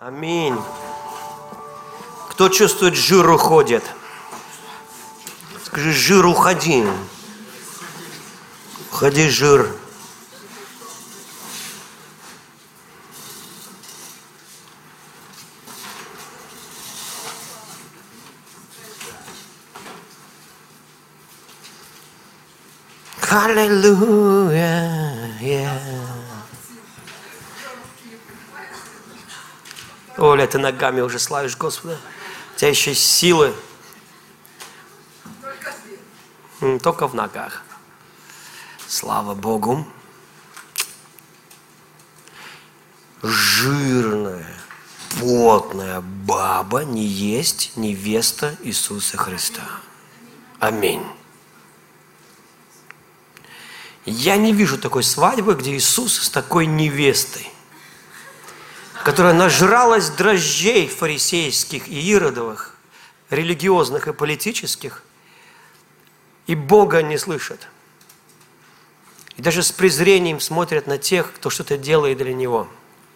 Аминь. Кто чувствует, жир уходит? Скажи, жир уходи. Уходи, жир. Аллилуйя. Оля, ты ногами уже славишь Господа. У тебя еще силы. Только в ногах. Слава Богу. Жирная, потная баба не есть невеста Иисуса Христа. Аминь. Я не вижу такой свадьбы, где Иисус с такой невестой, которая нажралась дрожжей фарисейских и иродовых, религиозных и политических, и Бога не слышат. И даже с презрением смотрят на тех, кто что-то делает для Него.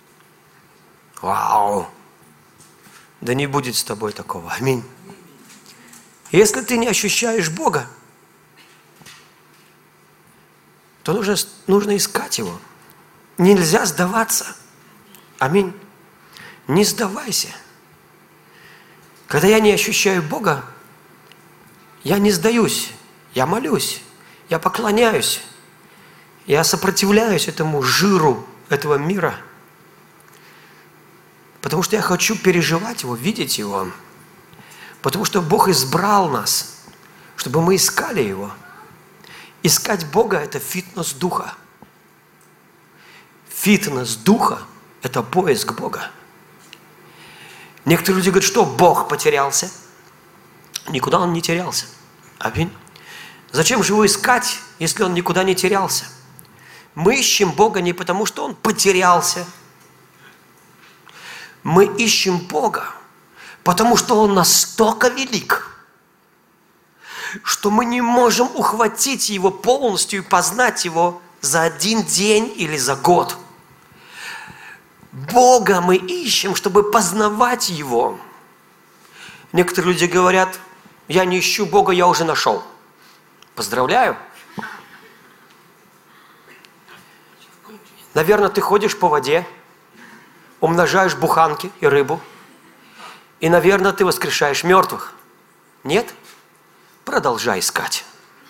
Вау! Да не будет с тобой такого. Аминь. Если ты не ощущаешь Бога, то нужно искать Его. Нельзя сдаваться. Аминь. Не сдавайся. Когда я не ощущаю Бога, я не сдаюсь. Я молюсь. Я поклоняюсь. Я сопротивляюсь этому жиру этого мира. Потому что я хочу переживать Его, видеть Его. Потому что Бог избрал нас, чтобы мы искали Его. Искать Бога – это фитнес духа. Фитнес духа – это поиск Бога. Некоторые люди говорят, что Бог потерялся. Никуда Он не терялся. Аминь. Зачем же его искать, если Он никуда не терялся? Мы ищем Бога не потому, что Он потерялся. Мы ищем Бога, потому что Он настолько велик, что мы не можем ухватить Его полностью и познать Его за один день или за год. Бога мы ищем, чтобы познавать Его. Некоторые люди говорят, я не ищу Бога, я уже нашел. Поздравляю. Наверное, ты ходишь по воде, умножаешь буханки и рыбу, и, наверное, ты воскрешаешь мертвых. Нет? Продолжай искать.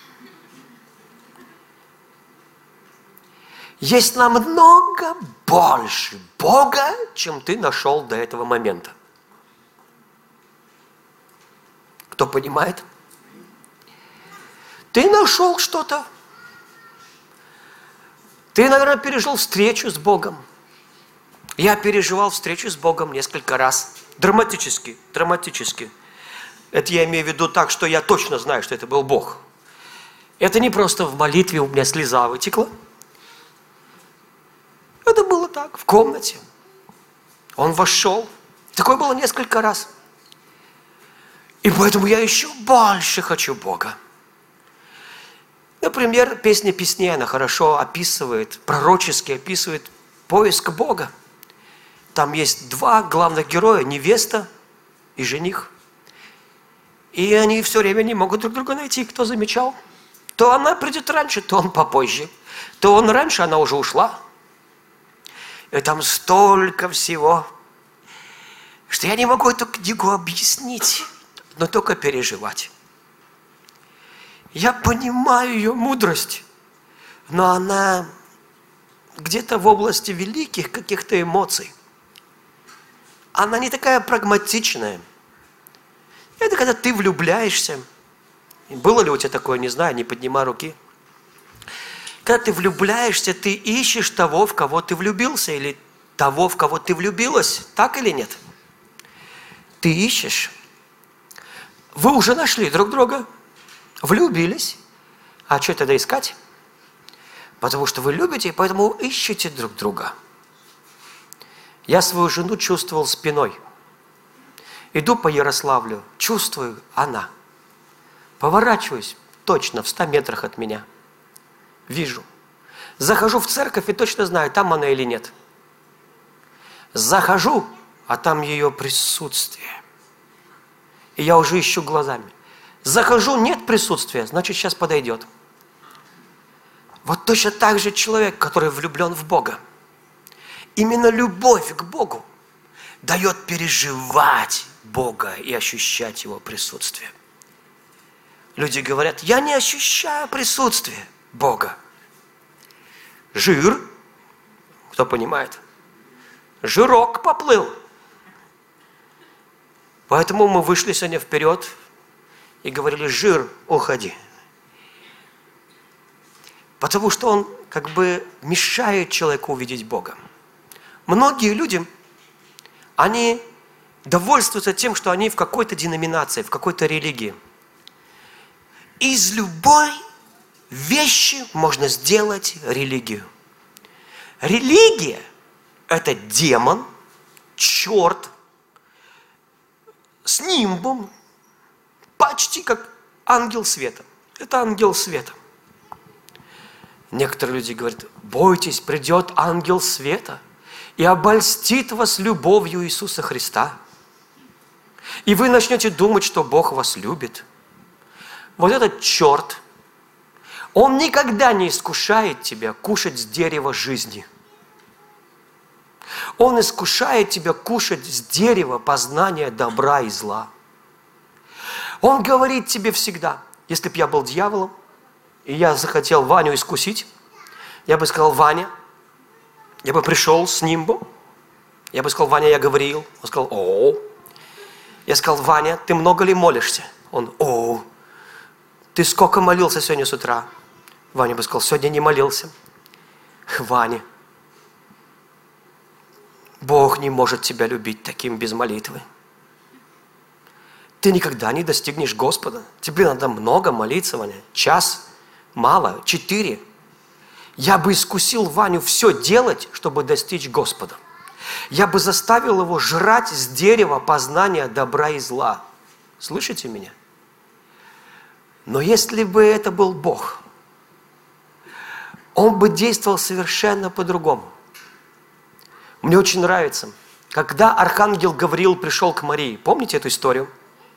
Есть намного больше Бога, чем ты нашел до этого момента. Кто понимает? Ты нашел что-то. Ты, наверное, пережил встречу с Богом. Я переживал встречу с Богом несколько раз. Драматически. Это я имею в виду так, что я точно знаю, что это был Бог. Это не просто в молитве у меня слеза вытекла. Это было так, в комнате. Он вошел. Такое было несколько раз. И поэтому я еще больше хочу Бога. Например, песня песней, она хорошо описывает, пророчески описывает поиск Бога. Там есть два главных героя, невеста и жених. И они все время не могут друг друга найти. Кто замечал? То она придет раньше, то он попозже. То он раньше, она уже ушла. И там столько всего, что я не могу эту книгу объяснить, но только переживать. Я понимаю ее мудрость, но она где-то в области великих каких-то эмоций. Она не такая прагматичная. Это когда ты влюбляешься. Было ли у тебя такое, не знаю, не поднимай руки. Когда ты влюбляешься, ты ищешь того, в кого ты влюбился, или того, в кого ты влюбилась. Так или нет? Ты ищешь. Вы уже нашли друг друга. Влюбились. А что тогда искать? Потому что вы любите, и поэтому ищете друг друга. Я свою жену чувствовал спиной. Иду по Ярославлю, чувствую, она. Поворачиваюсь, точно в 100 метрах от меня. Вижу. Захожу в церковь и точно знаю, там она или нет. Захожу, а там ее присутствие. И я уже ищу глазами. Захожу, нет присутствия, значит, сейчас подойдет. Вот точно так же человек, который влюблен в Бога. Именно любовь к Богу дает переживать Бога и ощущать Его присутствие. Люди говорят, я не ощущаю присутствие Бога. Жир, кто понимает, жирок поплыл. Поэтому мы вышли сегодня вперед и говорили, жир, уходи. Потому что он как бы мешает человеку увидеть Бога. Многие люди, они довольствуются тем, что они в какой-то деноминации, в какой-то религии. Из любой вещи можно сделать религию. Религия – это демон, черт, с нимбом, почти как ангел света. Это ангел света. Некоторые люди говорят, бойтесь, придет ангел света и обольстит вас любовью Иисуса Христа. И вы начнете думать, что Бог вас любит. Вот этот черт, он никогда не искушает тебя кушать с дерева жизни. Он искушает тебя кушать с дерева познания добра и зла. Он говорит тебе всегда, если бы я был дьяволом, и я захотел Ваню искусить, я бы сказал, Ваня, я бы пришел с нимбом, я бы сказал, Ваня, я говорил. Он сказал, о. Я сказал, Ваня, ты много ли молишься? Он, о. Ты сколько молился сегодня с утра? Ваня бы сказал, сегодня не молился. Ваня, Бог не может тебя любить таким без молитвы. Ты никогда не достигнешь Господа. Тебе надо много молиться, Ваня. Час, мало, 4. Я бы искусил Ваню все делать, чтобы достичь Господа. Я бы заставил его жрать с дерева познания добра и зла. Слышите меня? Но если бы это был Бог, Он бы действовал совершенно по-другому. Мне очень нравится, когда архангел Гавриил пришел к Марии. Помните эту историю?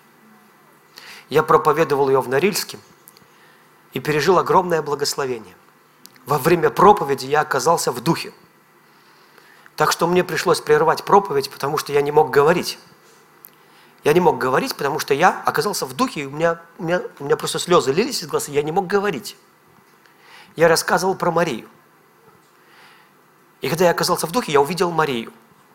Я проповедовал ее в Норильске и пережил огромное благословение. Во время проповеди я оказался в духе. Так что мне пришлось прервать проповедь, потому что я не мог говорить. Я не мог говорить, потому что я оказался в духе, и у меня просто слезы лились из глаз, и я не мог говорить. Я рассказывал про Марию. И когда я оказался в духе, я увидел Марию.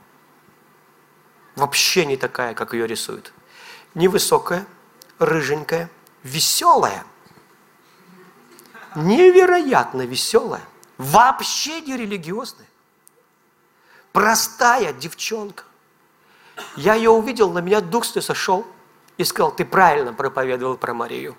Вообще не такая, как ее рисуют. Невысокая, рыженькая, веселая. Невероятно веселая. Вообще не религиозная. Простая девчонка. Я ее увидел, на меня дух сошел и сказал, ты правильно проповедовал про Марию.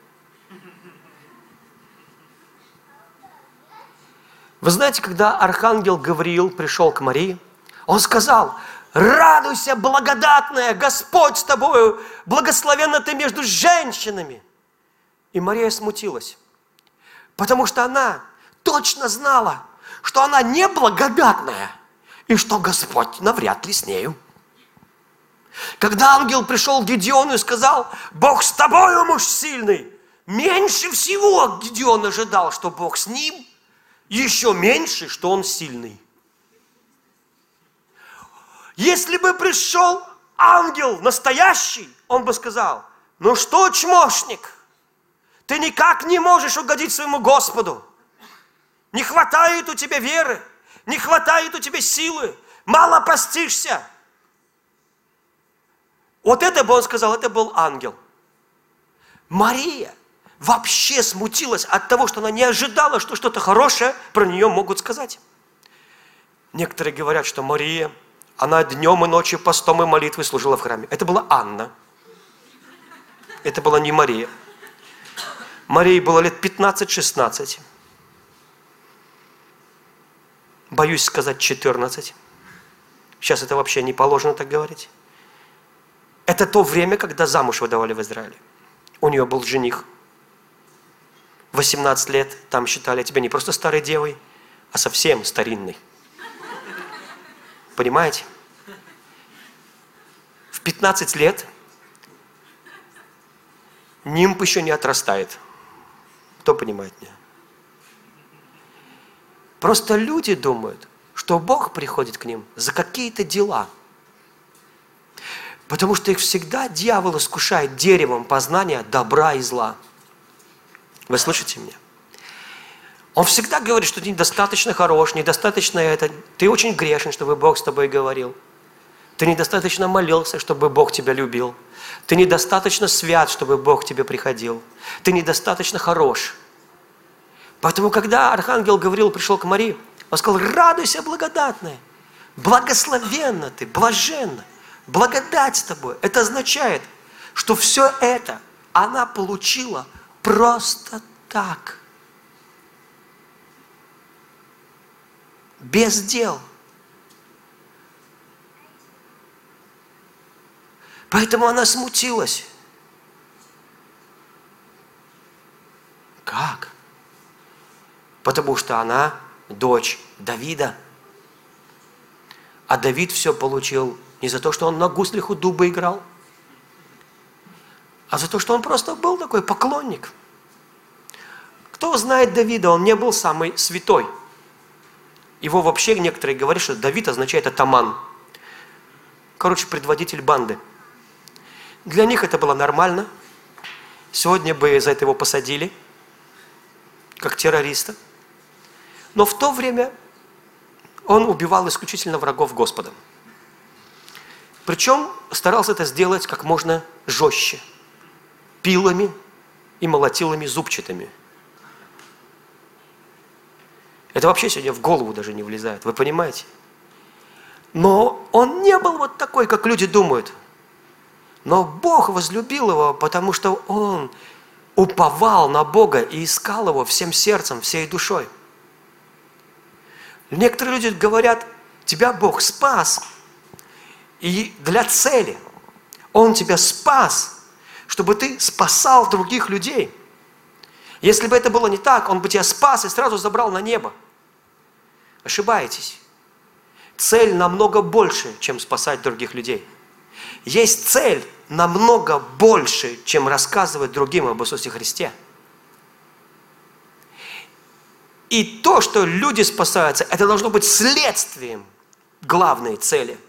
Вы знаете, когда архангел Гавриил пришел к Марии, он сказал, радуйся, благодатная, Господь с тобою, благословенна ты между женщинами. И Мария смутилась, потому что она точно знала, что она неблагодатная, и что Господь навряд ли с нею. Когда ангел пришел к Гедеону и сказал, Бог с тобою, муж сильный, меньше всего Гедеон ожидал, что Бог с ним, еще меньше, что он сильный. Если бы пришел ангел настоящий, он бы сказал, ну что, чмошник, ты никак не можешь угодить своему Господу. Не хватает у тебя веры, не хватает у тебя силы, мало постишься. Вот это бы он сказал, это был ангел. Мария вообще смутилась от того, что она не ожидала, что что-то хорошее про нее могут сказать. Некоторые говорят, что Мария, она днем и ночью постом и молитвой служила в храме. Это была Анна. Это была не Мария. Марии было лет 15-16. Боюсь сказать 14. Сейчас это вообще не положено так говорить. Это то время, когда замуж выдавали в Израиле. У нее был жених. 18 лет, там считали тебя не просто старой девой, а совсем старинной. Понимаете? 15 лет нимб еще не отрастает. Кто понимает меня? Просто люди думают, что Бог приходит к ним за какие-то дела. Потому что их всегда дьявол искушает деревом познания добра и зла. Вы слышите меня? Он всегда говорит, что ты недостаточно хорош, недостаточно это. Ты очень грешен, чтобы Бог с тобой говорил. Ты недостаточно молился, чтобы Бог тебя любил. Ты недостаточно свят, чтобы Бог к тебе приходил. Ты недостаточно хорош. Поэтому, когда архангел Гавриил пришел к Марии, он сказал: радуйся, благодатная, благословенна ты, блаженна, благодать с тобой. Это означает, что все это она получила просто так. Без дел. Поэтому она смутилась. Как? Потому что она дочь Давида. А Давид все получил не за то, что он на гуслях у дуба играл, а за то, что он просто был такой поклонник. Кто знает Давида, он не был самый святой. Его вообще некоторые говорят, что Давид означает атаман. Короче, предводитель банды. Для них это было нормально. Сегодня бы за это его посадили, как террориста. Но в то время он убивал исключительно врагов Господа. Причем старался это сделать как можно жестче. Пилами и молотилами зубчатыми. Это вообще сегодня в голову даже не влезает, вы понимаете? Но он не был вот такой, как люди думают. Но Бог возлюбил его, потому что он уповал на Бога и искал его всем сердцем, всей душой. Некоторые люди говорят: тебя Бог спас, и для цели. Он тебя спас, чтобы ты спасал других людей. Если бы это было не так, Он бы тебя спас и сразу забрал на небо. Ошибаетесь. Цель намного больше, чем спасать других людей. Есть цель намного больше, чем рассказывать другим об Иисусе Христе. И то, что люди спасаются, это должно быть следствием главной цели.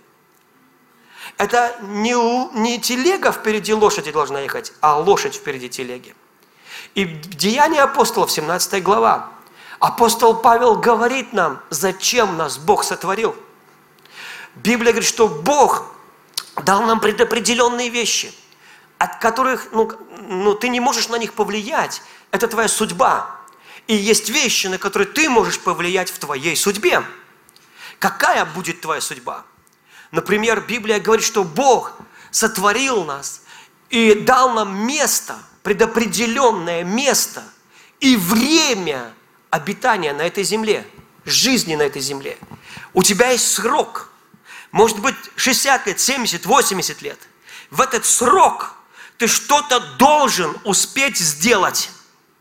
Это не телега впереди лошади должна ехать, а лошадь впереди телеги. И в Деянии апостолов, 17 глава, апостол Павел говорит нам, зачем нас Бог сотворил. Библия говорит, что Бог дал нам предопределенные вещи, от которых ты не можешь на них повлиять. Это твоя судьба. И есть вещи, на которые ты можешь повлиять в твоей судьбе. Какая будет твоя судьба? Например, Библия говорит, что Бог сотворил нас и дал нам место, предопределенное место и время обитания на этой земле, жизни на этой земле. У тебя есть срок. Может быть 60 лет, 70, 80 лет. В этот срок ты что-то должен успеть сделать.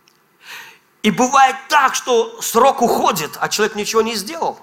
И бывает так, что срок уходит, а человек ничего не сделал.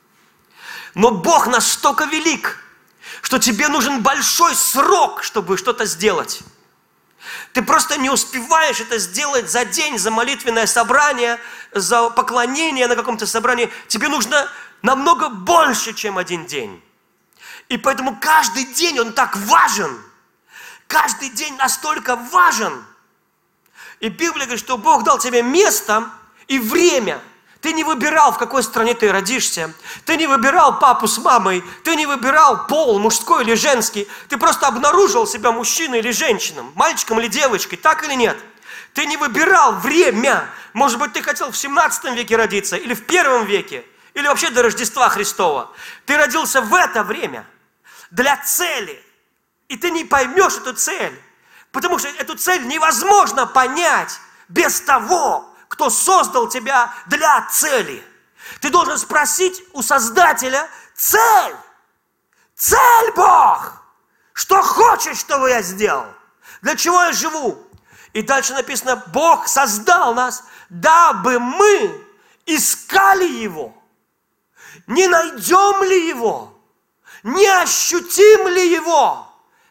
Но Бог настолько велик, что тебе нужен большой срок, чтобы что-то сделать. Ты просто не успеваешь это сделать за день, за молитвенное собрание, за поклонение на каком-то собрании. Тебе нужно намного больше, чем один день. И поэтому каждый день он так важен. Каждый день настолько важен. И Библия говорит, что Бог дал тебе место и время. Ты не выбирал, в какой стране ты родишься. Ты не выбирал папу с мамой. Ты не выбирал пол, мужской или женский. Ты просто обнаружил себя мужчиной или женщиной, мальчиком или девочкой, так или нет? Ты не выбирал время. Может быть, ты хотел в 17 веке родиться, или в 1 веке, или вообще до Рождества Христова. Ты родился в это время для цели. И ты не поймешь эту цель, потому что эту цель невозможно понять без того, кто создал тебя для цели. Ты должен спросить у Создателя цель. Цель, Бог! Что хочешь, чтобы я сделал? Для чего я живу? И дальше написано, Бог создал нас, дабы мы искали Его. Не найдем ли Его? Не ощутим ли Его?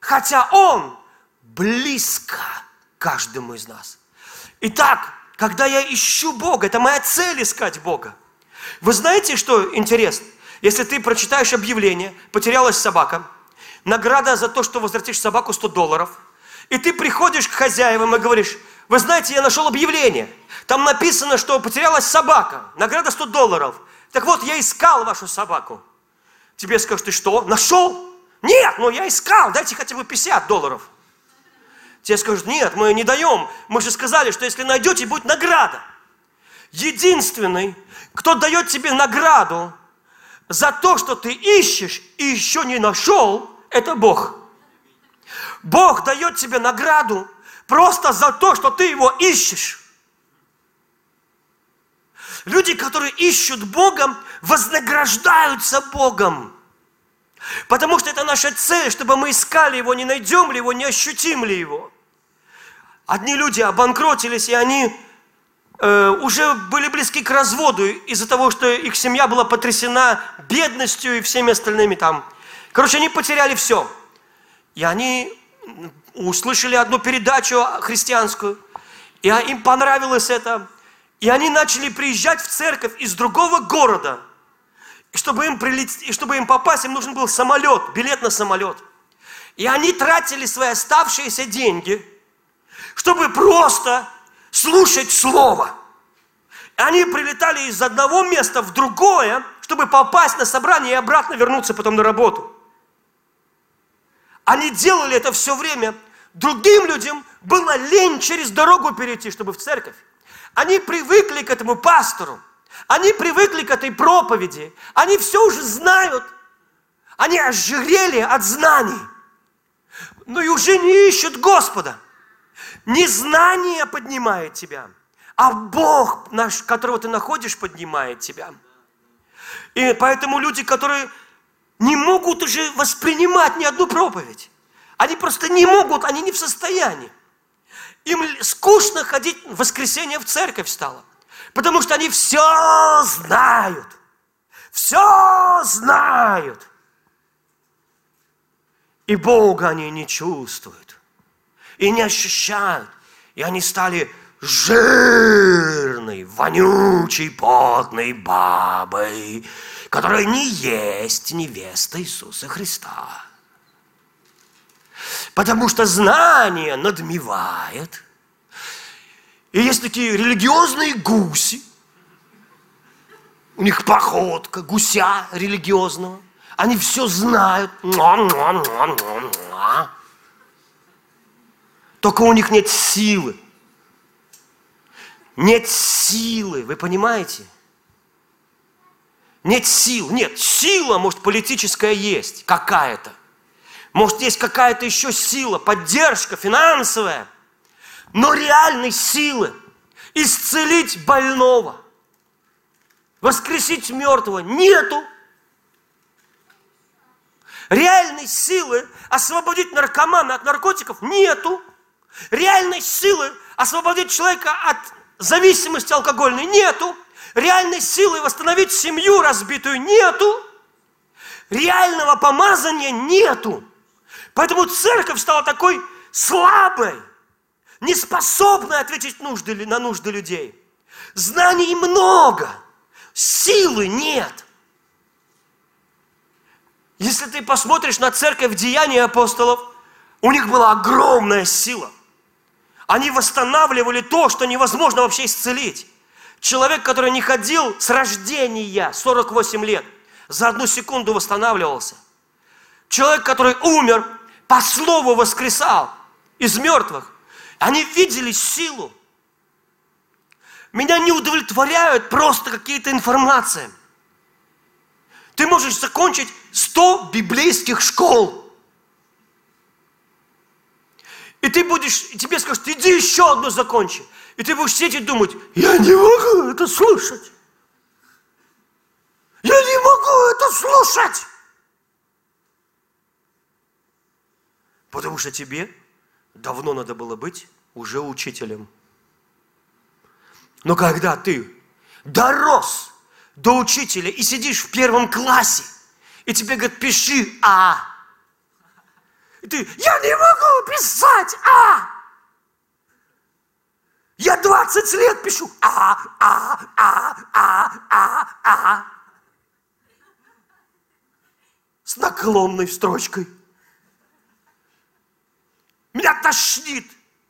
хотя Он близко каждому из нас. Итак, когда я ищу Бога, это моя цель искать Бога. Вы знаете, что интересно? Если ты прочитаешь объявление, потерялась собака, награда за то, что возвратишь собаку $100, и ты приходишь к хозяевам и говоришь: вы знаете, я нашел объявление, там написано, что потерялась собака, награда $100. Так вот, я искал вашу собаку. Тебе скажут: ты что, нашел? Нет, но я искал, дайте хотя бы $50. Тебе скажут: нет, мы не даем, мы же сказали, что если найдете, будет награда. Единственный, кто дает тебе награду за то, что ты ищешь и еще не нашел, это Бог. Бог дает тебе награду просто за то, что ты Его ищешь. Люди, которые ищут Бога, вознаграждаются Богом. Потому что это наша цель, чтобы мы искали Его, не найдем ли Его, не ощутим ли Его. Одни люди обанкротились, и они уже были близки к разводу из-за того, что их семья была потрясена бедностью и всеми остальными там. Короче, они потеряли все. И они услышали одну передачу христианскую, и им понравилось это. И они начали приезжать в церковь из другого города. И чтобы им попасть, им нужен был самолет, билет на самолет. И они тратили свои оставшиеся деньги, чтобы просто слушать Слово. И они прилетали из одного места в другое, чтобы попасть на собрание и обратно вернуться потом на работу. Они делали это все время. Другим людям было лень через дорогу перейти, чтобы в церковь. Они привыкли к этому пастору. Они привыкли к этой проповеди. Они все уже знают. Они ожирели от знаний. Но и уже не ищут Господа. Не знание поднимает тебя, а Бог, которого ты находишь, поднимает тебя. И поэтому люди, которые не могут уже воспринимать ни одну проповедь, они просто не могут, они не в состоянии. Им скучно ходить в воскресенье в церковь стало, потому что они все знают. Все знают. И Бога они не чувствуют. И не ощущают. И они стали жирной, вонючей, потной бабой, которая не есть невеста Иисуса Христа. Потому что знание надмевает. И есть такие религиозные гуси. У них походка гуся религиозного. Они все знают. Только у них нет силы. Нет силы, вы понимаете? Нет сил. Нет, сила, может, политическая есть какая-то. Может, есть какая-то еще сила, поддержка финансовая. Но реальной силы исцелить больного, воскресить мертвого нету. Реальной силы освободить наркомана от наркотиков нету. Реальной силы освободить человека от зависимости алкогольной нету. Реальной силы восстановить семью разбитую нету. Реального помазания нету. Поэтому церковь стала такой слабой, неспособной ответить на нужды людей. Знаний много, силы нет. Если ты посмотришь на церковь Деяний апостолов, у них была огромная сила. Они восстанавливали то, что невозможно вообще исцелить. Человек, который не ходил с рождения 48 лет, за 1 секунду восстанавливался. Человек, который умер, по слову воскресал из мертвых. Они видели силу. Меня не удовлетворяют просто какие-то информации. Ты можешь закончить 100 библейских школ. И тебе скажут: иди еще одну закончи. И ты будешь сидеть и думать: я не могу это слушать. Я не могу это слушать. Потому что тебе давно надо было быть уже учителем. Но когда ты дорос до учителя и сидишь в 1 классе, и тебе говорят: пиши А. И ты, я не могу писать, Я 20 лет пишу, С наклонной строчкой. Меня тошнит.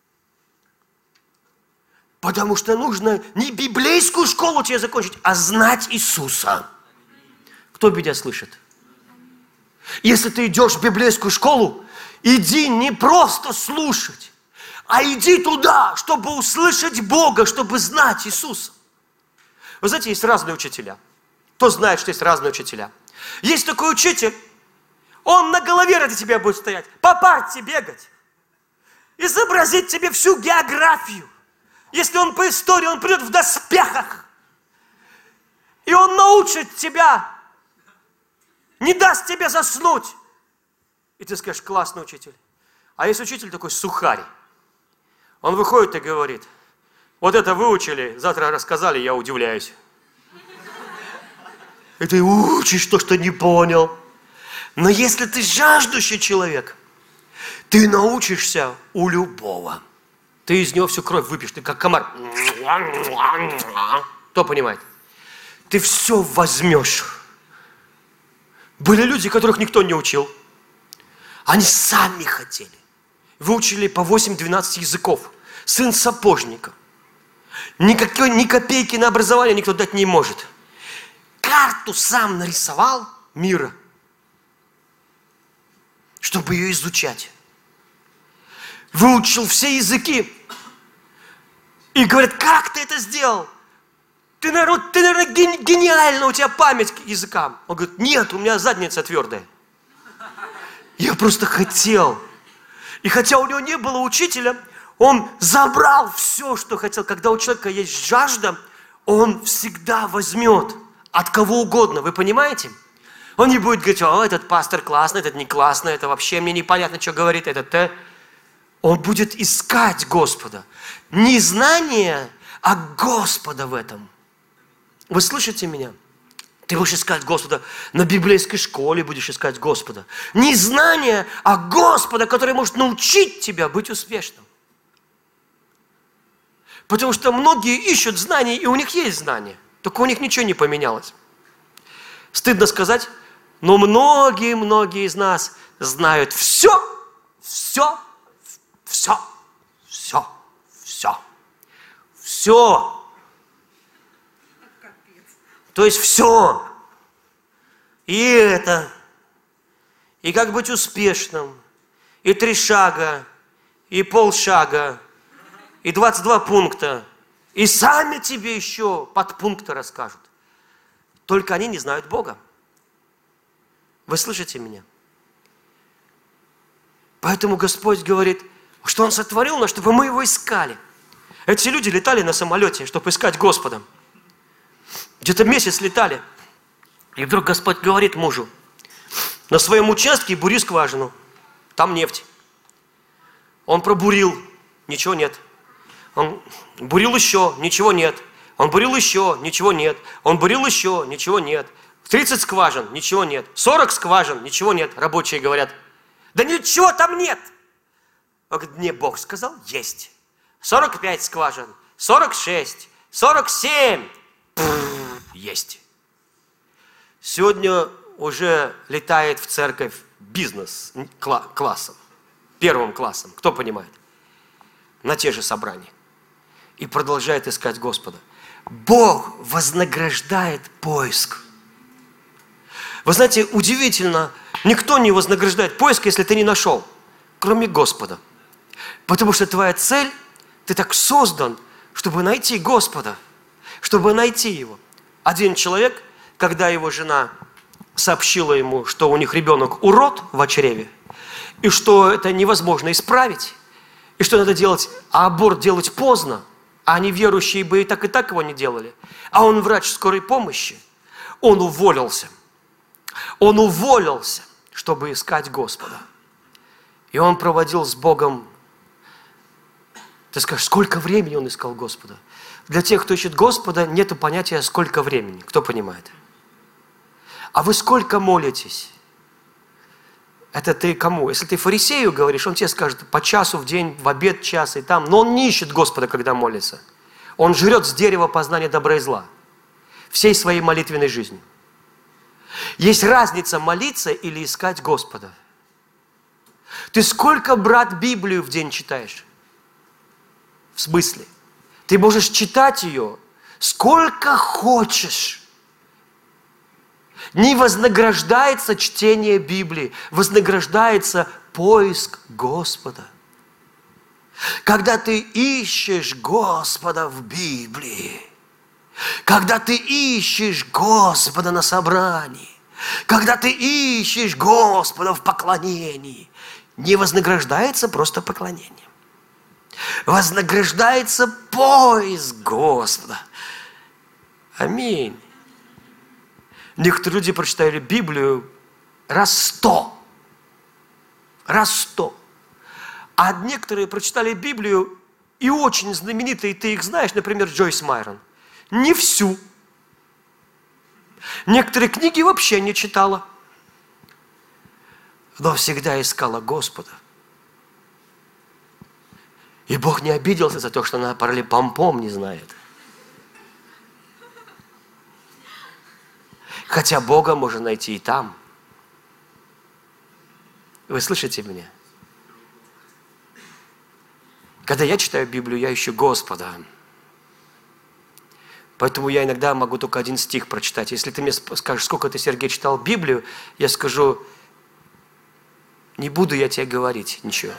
Потому что нужно не библейскую школу тебе закончить, а знать Иисуса. Кто меня слышит? Если ты идешь в библейскую школу, иди не просто слушать, а иди туда, чтобы услышать Бога, чтобы знать Иисуса. Вы знаете, есть разные учителя. Кто знает, что есть разные учителя? Есть такой учитель, он на голове ради тебя будет стоять, по парте бегать, изобразить тебе всю географию. Если он по истории, он придет в доспехах. И он научит тебя, не даст тебе заснуть. И ты скажешь, классный учитель. А есть учитель такой сухарь. Он выходит и говорит, вот это выучили, завтра рассказали, я удивляюсь. И ты учишь то, что не понял. Но если ты жаждущий человек, ты научишься у любого. Ты из него всю кровь выпьешь, ты как комар. Кто понимает? Ты все возьмешь. Были люди, которых никто не учил. Они сами хотели. Выучили по 8-12 языков. Сын сапожника. Ни копейки на образование никто дать не может. Карту сам нарисовал мира, чтобы ее изучать. Выучил все языки. И говорят, как ты это сделал? Ты, наверное, гениально, у тебя память к языкам. Он говорит, нет, у меня задница твердая. Я просто хотел. И хотя у него не было учителя, он забрал все, что хотел. Когда у человека есть жажда, он всегда возьмет от кого угодно. Вы понимаете? Он не будет говорить, этот пастор классный, этот не классный, это вообще мне непонятно, что говорит, этот. Он будет искать Господа. Не знание, а Господа в этом. Вы слышите меня? Ты будешь искать Господа. На библейской школе будешь искать Господа. Не знание, а Господа, который может научить тебя быть успешным. Потому что многие ищут знаний, и у них есть знания. Только у них ничего не поменялось. Стыдно сказать, но многие из нас знают все. То есть все. И это. И как быть успешным. И 3 шага. И полшага. И 22 пункта. И сами тебе еще подпункты расскажут. Только они не знают Бога. Вы слышите меня? Поэтому Господь говорит, что Он сотворил нас, чтобы мы Его искали. Эти люди летали на самолете, чтобы искать Господа. Где-то месяц летали. И вдруг Господь говорит мужу, на своем участке бури скважину. Там нефть. Он пробурил, ничего нет. Он бурил еще, ничего нет. Он бурил еще, ничего нет. Он бурил еще, ничего нет. 30 скважин, ничего нет. 40 скважин, ничего нет. Рабочие говорят, да ничего там нет. Он говорит, мне Бог сказал, есть. 45 скважин, 46, 47. Есть. Сегодня уже летает в церковь бизнес-классом, 1 классом. Кто понимает? На те же собрания. И продолжает искать Господа. Бог вознаграждает поиск. Вы знаете, удивительно, никто не вознаграждает поиск, если ты не нашел, кроме Господа. Потому что твоя цель, ты так создан, чтобы найти Господа, чтобы найти Его. Один человек, когда его жена сообщила ему, что у них ребенок урод в чреве, и что это невозможно исправить, и что надо делать, а аборт делать поздно, а неверующие бы и так его не делали, а он врач скорой помощи, он уволился. Он уволился, чтобы искать Господа. И он проводил с Богом, ты скажешь, сколько времени он искал Господа? Для тех, кто ищет Господа, нет понятия, сколько времени. Кто понимает? А вы сколько молитесь? Это ты кому? Если ты фарисею говоришь, он тебе скажет по часу в день, в обед час и там. Но он не ищет Господа, когда молится. Он жрет с дерева познания добра и зла. Всей своей молитвенной жизнью. Есть разница молиться или искать Господа. Ты сколько, брат, Библию в день читаешь? В смысле? Ты можешь читать ее сколько хочешь. Не вознаграждается чтение Библии, вознаграждается поиск Господа. Когда ты ищешь Господа в Библии, когда ты ищешь Господа на собрании, когда ты ищешь Господа в поклонении, не вознаграждается просто поклонение. Вознаграждается поиск Господа. Аминь. Некоторые люди прочитали Библию раз 100. Раз 100. А некоторые прочитали Библию, и очень знаменитые, ты их знаешь, например, Джойс Майрон. Не всю. Некоторые книги вообще не читала. Но всегда искала Господа. И Бог не обиделся за то, что она параллелепомпом не знает. Хотя Бога можно найти и там. Вы слышите меня? Когда я читаю Библию, я ищу Господа. Поэтому я иногда могу только один стих прочитать. Если ты мне скажешь, сколько ты, Сергей, читал Библию, я скажу, не буду я тебе говорить ничего.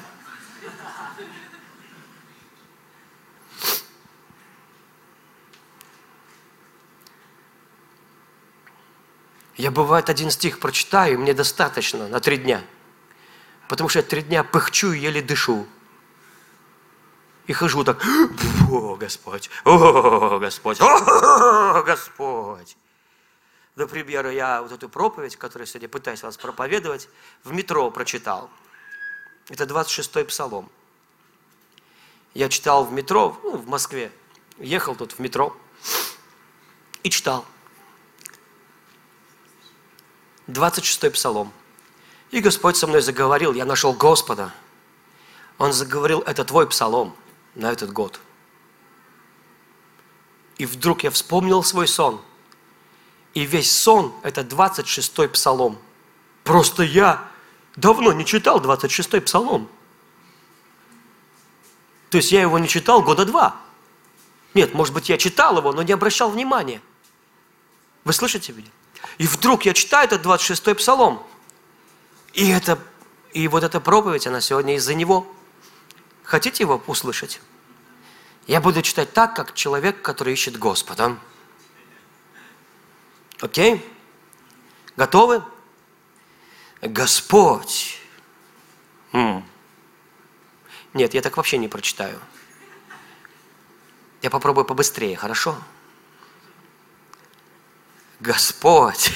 Я, бывает, один стих прочитаю, и мне достаточно на 3 дня. Потому что я 3 дня пыхчу и еле дышу. И хожу так, о, Господь, о, Господь, о, Господь. Например, я вот эту проповедь, которую сегодня пытаюсь вас проповедовать, в метро прочитал. Это 26-й Псалом. Я читал в метро, в Москве. Ехал тут в метро и читал. 26-й Псалом. И Господь со мной заговорил, я нашел Господа. Он заговорил, это твой Псалом на этот год. И вдруг я вспомнил свой сон. И весь сон – это 26-й Псалом. Просто я давно не читал 26-й Псалом. То есть я его не читал 2 года. Нет, может быть, я читал его, но не обращал внимания. Вы слышите меня? И вдруг я читаю этот 26-й Псалом. И вот эта проповедь, она сегодня из-за него. Хотите его услышать? Я буду читать так, как человек, который ищет Господа. Окей? Готовы? Господь. Нет, я так вообще не прочитаю. Я попробую побыстрее, хорошо? Господь.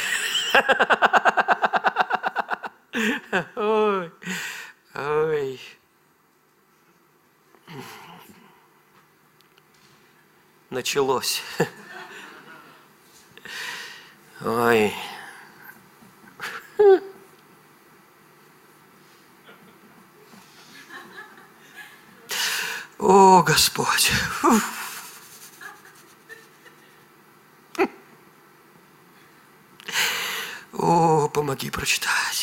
Ой, ой. Началось. Ой. О, Господь. О, помоги прочитать.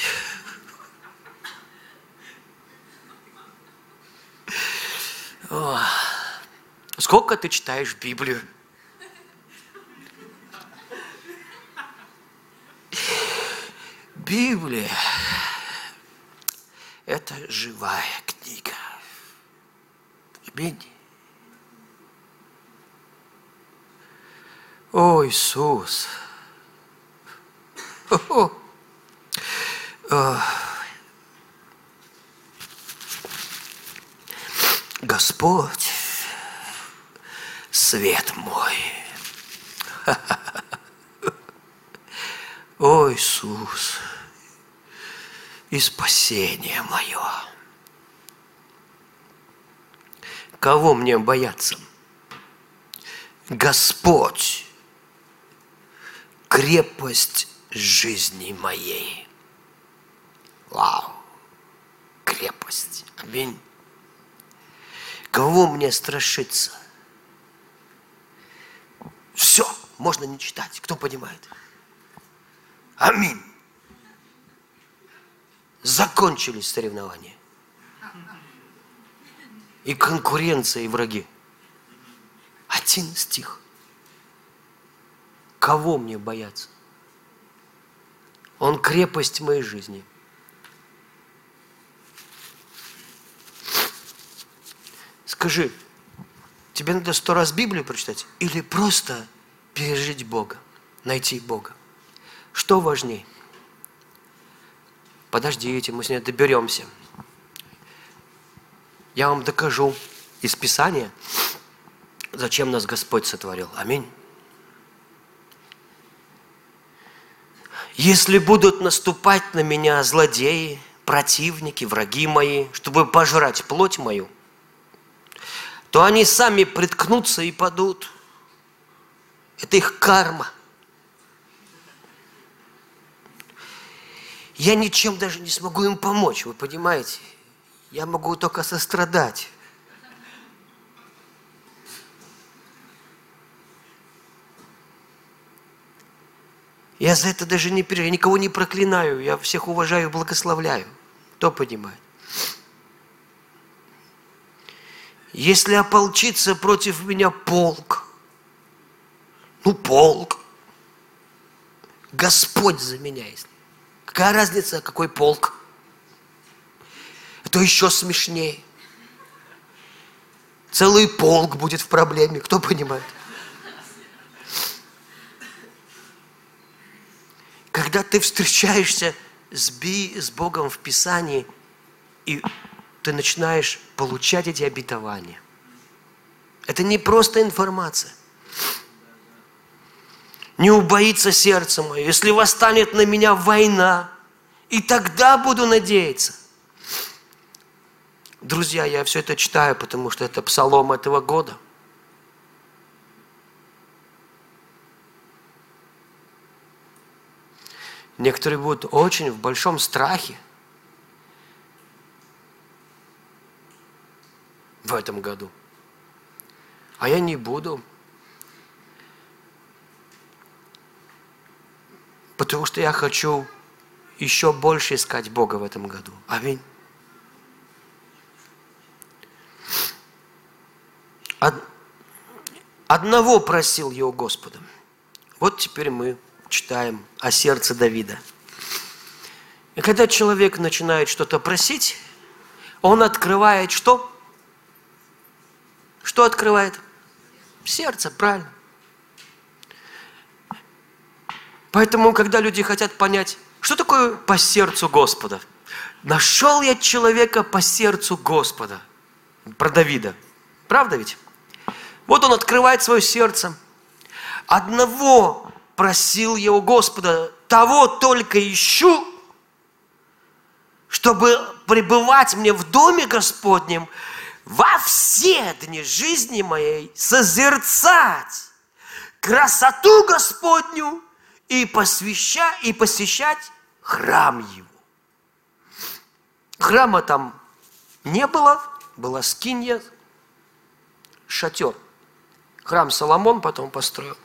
О. Сколько ты читаешь Библию? Библия – это живая книга. Аминь. О, Иисус. Господь, свет мой. О, Иисус, и спасение мое. Кого мне бояться? Господь, крепость жизни моей. Вау. крепость. Аминь. Кого мне страшиться? Все, можно не читать. Кто понимает? Аминь. Закончились соревнования. И конкуренция, и враги. 1 стих. Кого мне бояться? Он крепость моей жизни. Скажи, тебе надо 100 раз Библию прочитать или просто пережить Бога, найти Бога? Что важнее? Подождите, мы с ней доберемся. Я вам докажу из Писания, зачем нас Господь сотворил. Аминь. Если будут наступать на меня злодеи, противники, враги мои, чтобы пожрать плоть мою, то они сами приткнутся и падут. Это их карма. Я ничем даже не смогу им помочь, вы понимаете? Я могу только сострадать. Я за это даже не переживаю, я никого не проклинаю, я всех уважаю и благословляю. Кто понимает? Если ополчится против меня полк, полк, Господь за меня есть. Какая разница, какой полк? Это еще смешнее. Целый полк будет в проблеме, кто понимает? Когда ты встречаешься с Богом в Писании, и ты начинаешь получать эти обетования. Это не просто информация. Не убоится сердце мое, если восстанет на меня война, и тогда буду надеяться. Друзья, я все это читаю, потому что это псалом этого года. Некоторые будут очень в большом страхе в этом году. А я не буду. Потому что я хочу еще больше искать Бога в этом году. Аминь. Одного просил его Господа. Вот теперь мы читаем о сердце Давида. И когда человек начинает что-то просить, он открывает что? Что открывает? Сердце, правильно. Поэтому, когда люди хотят понять, что такое по сердцу Господа, нашел я человека по сердцу Господа. Про Давида. Правда ведь? Вот он открывает свое сердце. Одного просил его Господа, того только ищу, чтобы пребывать мне в доме Господнем во все дни жизни моей, созерцать красоту Господню и посещать храм Его. Храма там не было, была скинья, шатер. Храм Соломон потом построил.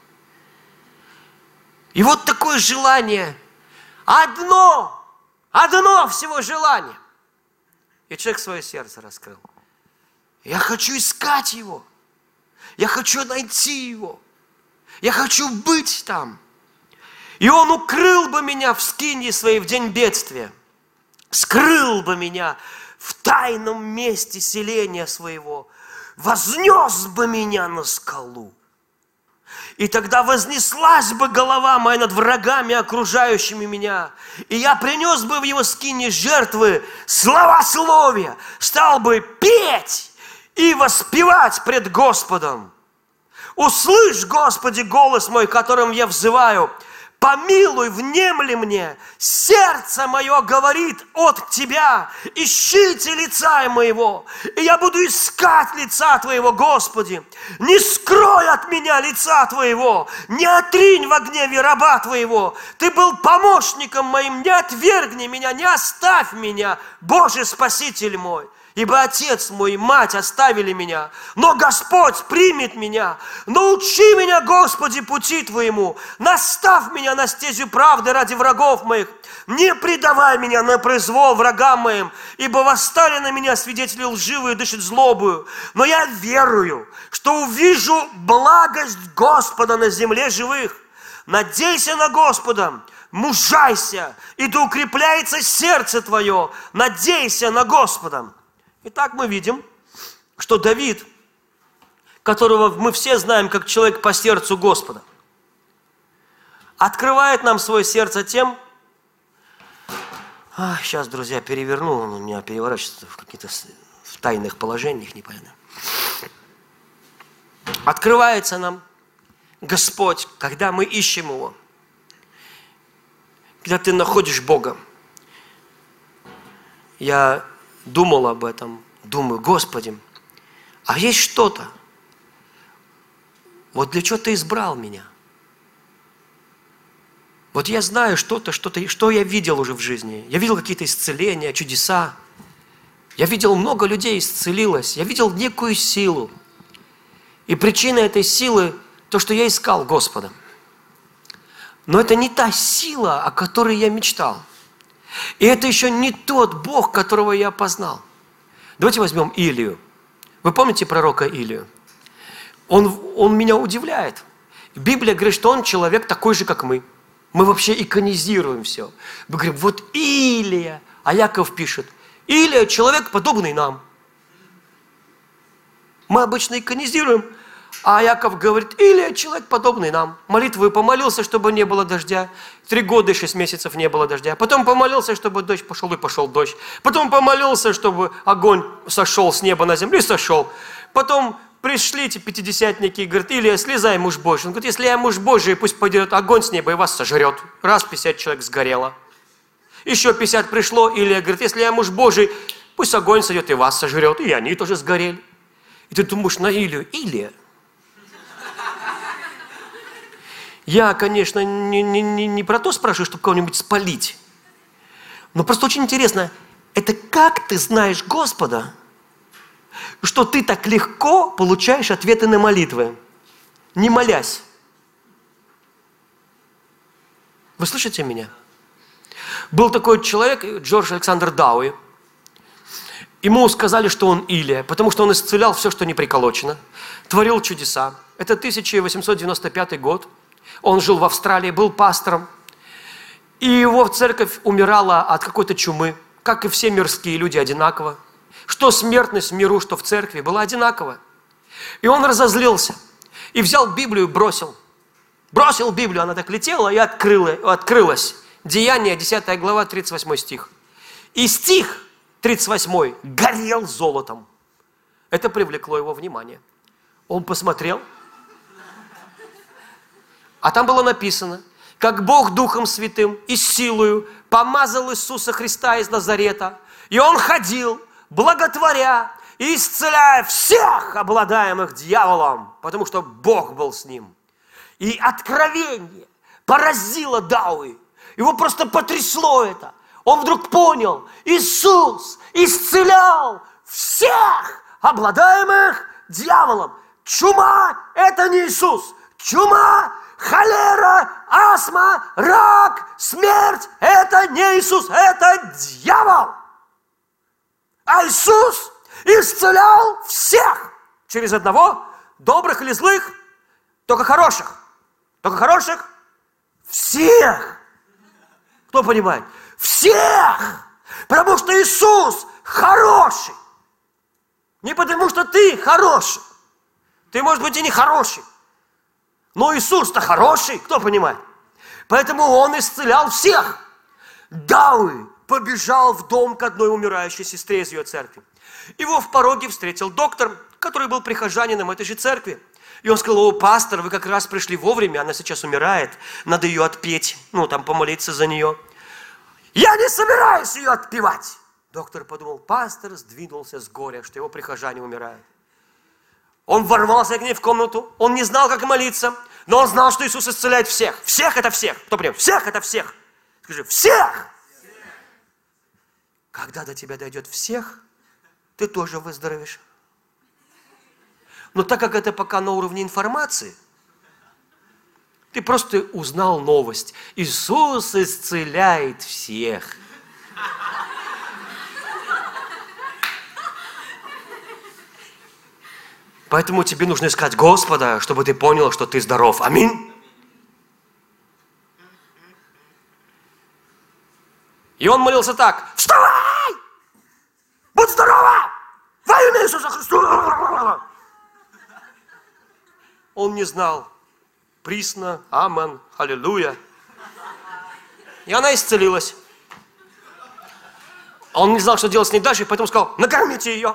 И вот такое желание, одно всего желание. И человек свое сердце раскрыл. Я хочу искать Его. Я хочу найти Его. Я хочу быть там. И Он укрыл бы меня в скинье своей в день бедствия. Скрыл бы меня в тайном месте селения своего. Вознес бы меня на скалу. И тогда вознеслась бы голова моя над врагами, окружающими меня. И я принес бы в его скине жертвы славословия, стал бы петь и воспевать пред Господом. Услышь, Господи, голос мой, которым я взываю. помилуй, внемли мне. Сердце мое говорит от Тебя. Ищите лица моего, и я буду искать лица Твоего, Господи. Не скрой от меня лица Твоего, не отринь во гневе раба Твоего. Ты был помощником моим, не отвергни меня, не оставь меня, Боже Спаситель мой. Ибо отец мой и мать оставили меня, но Господь примет меня. Научи меня, Господи, пути Твоему, наставь меня на стезю правды ради врагов моих. Не предавай меня на произвол врагам моим, ибо восстали на меня свидетели лживые, дышат злобою. Но я верую, что увижу благость Господа на земле живых. Надейся на Господа, мужайся, и да укрепляется сердце твое. Надейся на Господа. Итак, мы видим, что Давид, которого мы все знаем как человек по сердцу Господа, открывает нам свое сердце тем, сейчас, друзья, переверну, он у меня переворачивается в каких-то в тайных положениях, непонятно. Открывается нам Господь, когда мы ищем Его, когда ты находишь Бога. Я думал об этом, думаю, Господи, а есть что-то, вот для чего Ты избрал меня? Вот я знаю что-то, что я видел уже в жизни. Я видел какие-то исцеления, чудеса. Я видел, много людей исцелилось. Я видел некую силу. И причина этой силы, то, что я искал Господа. Но это не та сила, о которой я мечтал. И это еще не тот Бог, которого я познал. Давайте возьмем Илию. Вы помните пророка Илию? Он меня удивляет. Библия говорит, что он человек такой же, как мы. Мы вообще иконизируем все. Мы говорим, вот Илия. А Яков пишет, Илия человек, подобный нам. Мы обычно иконизируем. А Яков говорит, Илия человек, подобный нам. Молитвы помолился, чтобы не было дождя. 3 года и 6 месяцев не было дождя. Потом помолился, чтобы дождь пошел, и пошел дождь. Потом помолился, чтобы огонь сошел с неба на землю, и сошел. Потом пришли эти пятидесятники и говорят, Илия, слезай, муж Божий. Он говорит, если я муж Божий, пусть пойдет огонь с неба и вас сожрет. Раз 50 человек сгорело. Еще 50 пришло, Илия говорит, если я муж Божий, пусть огонь сойдет и вас сожрет. И они тоже сгорели. И ты думаешь на Илию, Илия. Я, конечно, не про то спрашиваю, чтобы кого-нибудь спалить. Но просто очень интересно, это как ты знаешь Господа, что ты так легко получаешь ответы на молитвы, не молясь. Вы слышите меня? Был такой человек, Джордж Александр Дауи. Ему сказали, что он Илия, потому что он исцелял все, что не приколочено, творил чудеса. Это 1895 год. Он жил в Австралии, был пастором. И его церковь умирала от какой-то чумы, как и все мирские люди одинаково. Что смертность в миру, что в церкви, была одинакова. И он разозлился. И взял Библию и бросил. Бросил Библию, она так летела и открылась. Деяния, 10 глава, 38 стих. И стих 38 горел золотом. Это привлекло его внимание. Он посмотрел. А там было написано, как Бог Духом Святым и силою помазал Иисуса Христа из Назарета. И Он ходил, благотворя и исцеляя всех обладаемых дьяволом, потому что Бог был с ним. И откровение поразило Дауи. Его просто потрясло это. Он вдруг понял, Иисус исцелял всех обладаемых дьяволом. Чума – это не Иисус. Чума, холера, астма, рак, смерть – это не Иисус, это дьявол. А Иисус исцелял всех через одного, добрых или злых, только хороших. Только хороших? Всех. Кто понимает? Всех. Потому что Иисус хороший. Не потому что ты хороший. Ты, может быть, и не хороший. Но Иисус-то хороший. Кто понимает? Поэтому Он исцелял всех. Дауи побежал в дом к одной умирающей сестре из ее церкви. Его в пороге встретил доктор, который был прихожанином этой же церкви. И он сказал: о, пастор, вы как раз пришли вовремя, она сейчас умирает, надо ее отпеть, там помолиться за нее. Я не собираюсь ее отпевать. Доктор подумал, пастор сдвинулся с горя, что его прихожане умирают. Он ворвался к ней в комнату, он не знал, как молиться, но он знал, что Иисус исцеляет всех. Всех это всех. Кто прям? Всех это всех. Скажи, всех! Когда до тебя дойдет всех, ты тоже выздоровеешь. Но так как это пока на уровне информации, ты просто узнал новость. Иисус исцеляет всех. Поэтому тебе нужно искать Господа, чтобы ты понял, что ты здоров. Аминь. И он молился так: вставай! Будь здорова! Во имя Иисуса Христа! Он не знал. Присно, амен, аллилуйя. И она исцелилась. Он не знал, что делать с ней дальше, поэтому сказал: накормите ее.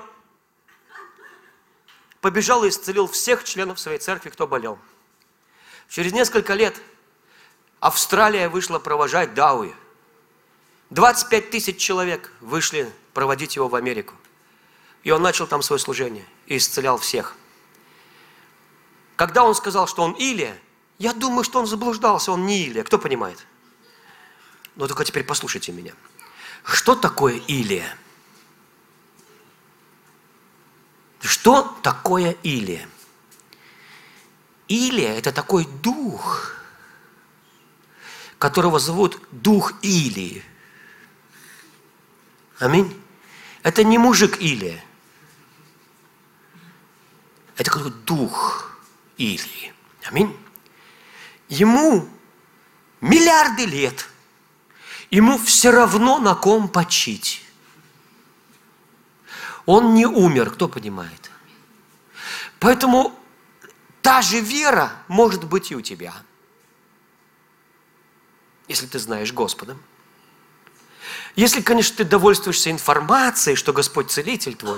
Побежал и исцелил всех членов своей церкви, кто болел. Через несколько лет Австралия вышла провожать Дауи. 25 тысяч человек вышли проводить его в Америку. И он начал там свое служение и исцелял всех. Когда он сказал, что он Илия, я думаю, что он заблуждался, он не Илия. Кто понимает? Но только теперь послушайте меня. Что такое Илия? Что такое Илия? Илия – это такой дух, которого зовут дух Илии. Аминь. Это не мужик Илия. Это какой-то дух Илии. Аминь. Ему миллиарды лет. Ему все равно на ком почить. Он не умер, кто понимает? Поэтому та же вера может быть и у тебя, если ты знаешь Господа. Если, конечно, ты довольствуешься информацией, что Господь целитель твой,